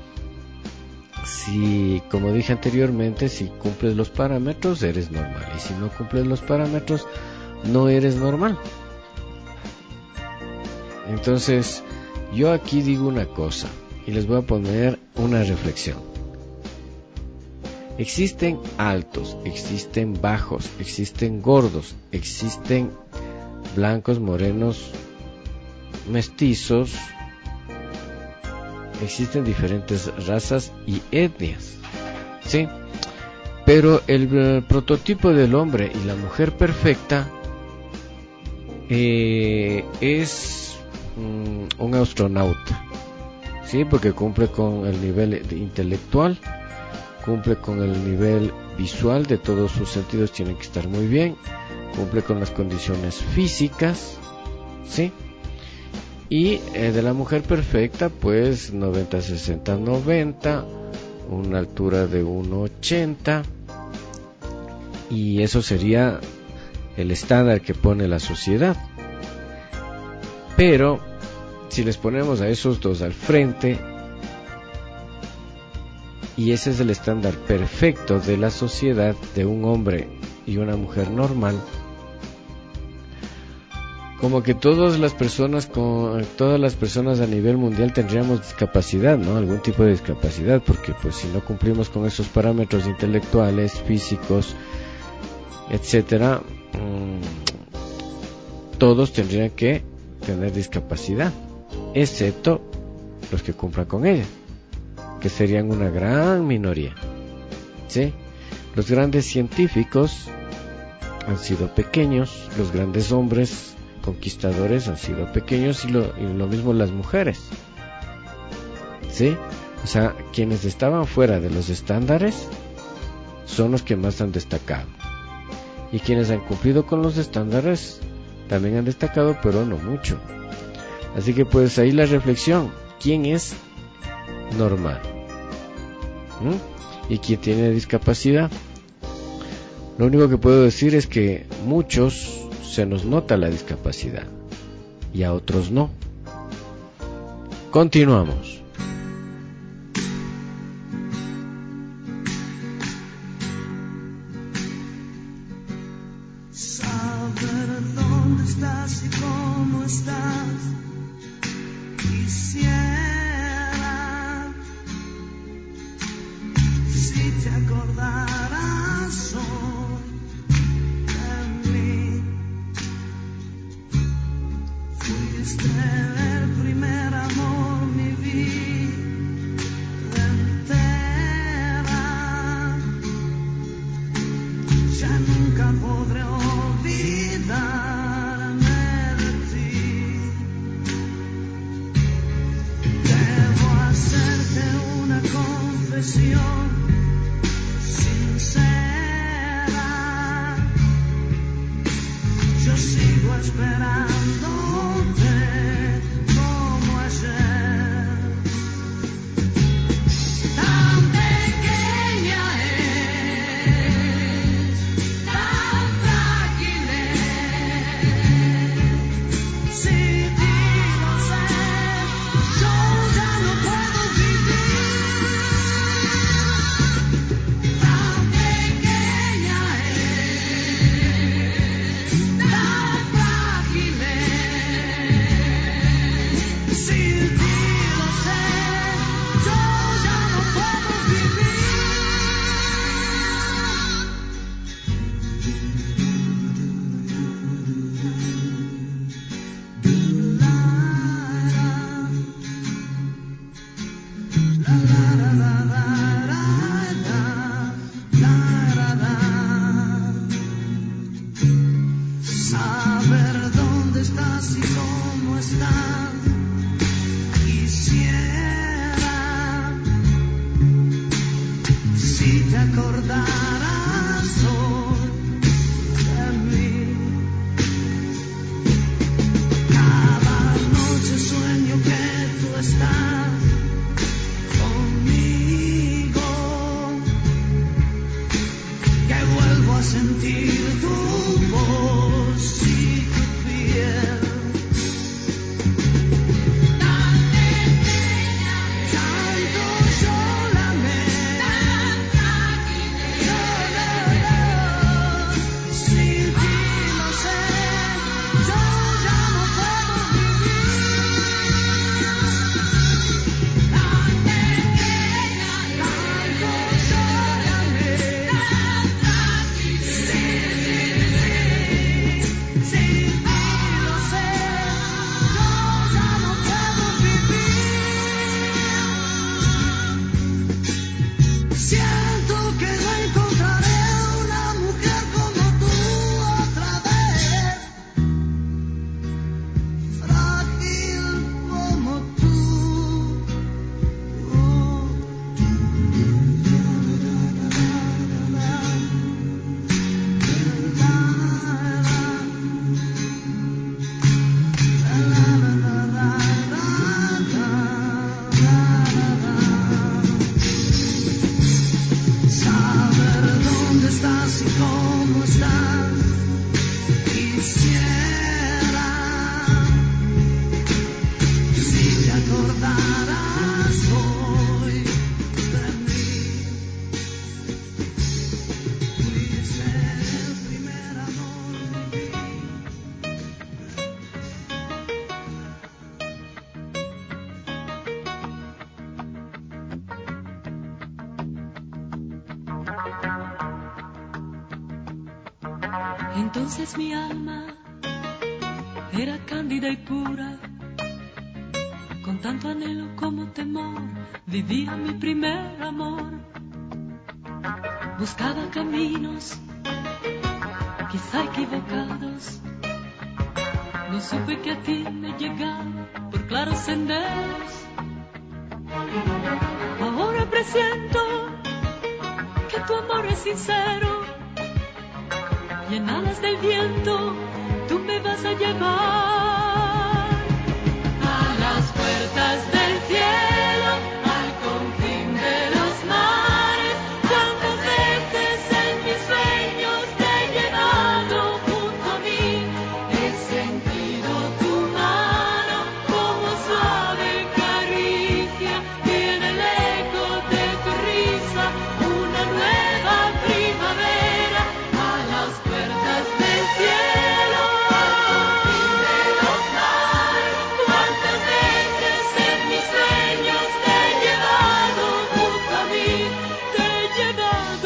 Si, como dije anteriormente, si cumples los parámetros, eres normal, y si no cumples los parámetros, no eres normal. Entonces, yo aquí digo una cosa, y les voy a poner una reflexión. Existen altos, existen bajos, existen gordos, existen blancos, morenos, mestizos, existen diferentes razas y etnias, ¿sí? Pero el prototipo del hombre y la mujer perfecta es un astronauta, ¿sí? Porque cumple con el nivel intelectual, cumple con el nivel visual, de todos sus sentidos tienen que estar muy bien, cumple con las condiciones físicas, ¿sí? Y de la mujer perfecta, pues 90, 60, 90, una altura de 1,80, y eso sería el estándar que pone la sociedad. Pero si les ponemos a esos dos al frente, y ese es el estándar perfecto de la sociedad, de un hombre y una mujer normal, como que todas las personas a nivel mundial tendríamos discapacidad, ¿no? Algún tipo de discapacidad, porque pues si no cumplimos con esos parámetros intelectuales, físicos, etcétera, todos tendrían que tener discapacidad, excepto los que cumplan con ella, que serían una gran minoría, ¿sí? Los grandes científicos han sido pequeños, los grandes hombres conquistadores han sido pequeños, y lo mismo las mujeres, ¿sí? O sea, quienes estaban fuera de los estándares son los que más han destacado, y quienes han cumplido con los estándares también han destacado, pero no mucho. Así que pues ahí la reflexión: ¿quién es normal? ¿Y quién tiene discapacidad? Lo único que puedo decir es que muchos se nos nota la discapacidad y a otros no. Continuamos. Saber dónde estás y cómo estás, quisiera, si te acordaras hoy de mí. Fuiste el primer amor, mi vida entera. Ya nunca podré olvidarme de ti. Debo hacerte una confesión sincera. Yo sigo esperándote como ayer. sentir tu voz y tu piel. Tanto yo la amé, sin ti no sé, yo ya no puedo vivir. Tanto yo la amé. Siento que no encontraré una mujer como tú otra vez, frágil como tú. Saber dónde estás y cómo estás, quisiera. Si te acordaras hoy de mí, fuiste el primer amor de mi Entonces mi alma era cándida y pura, con tanto anhelo como temor, vivía mi primer amor. Buscaba caminos, quizá equivocados, no supe que a ti me llegaba por claros senderos. Ahora presiento que tu amor es sincero, y en alas del viento tú me vas a llevar.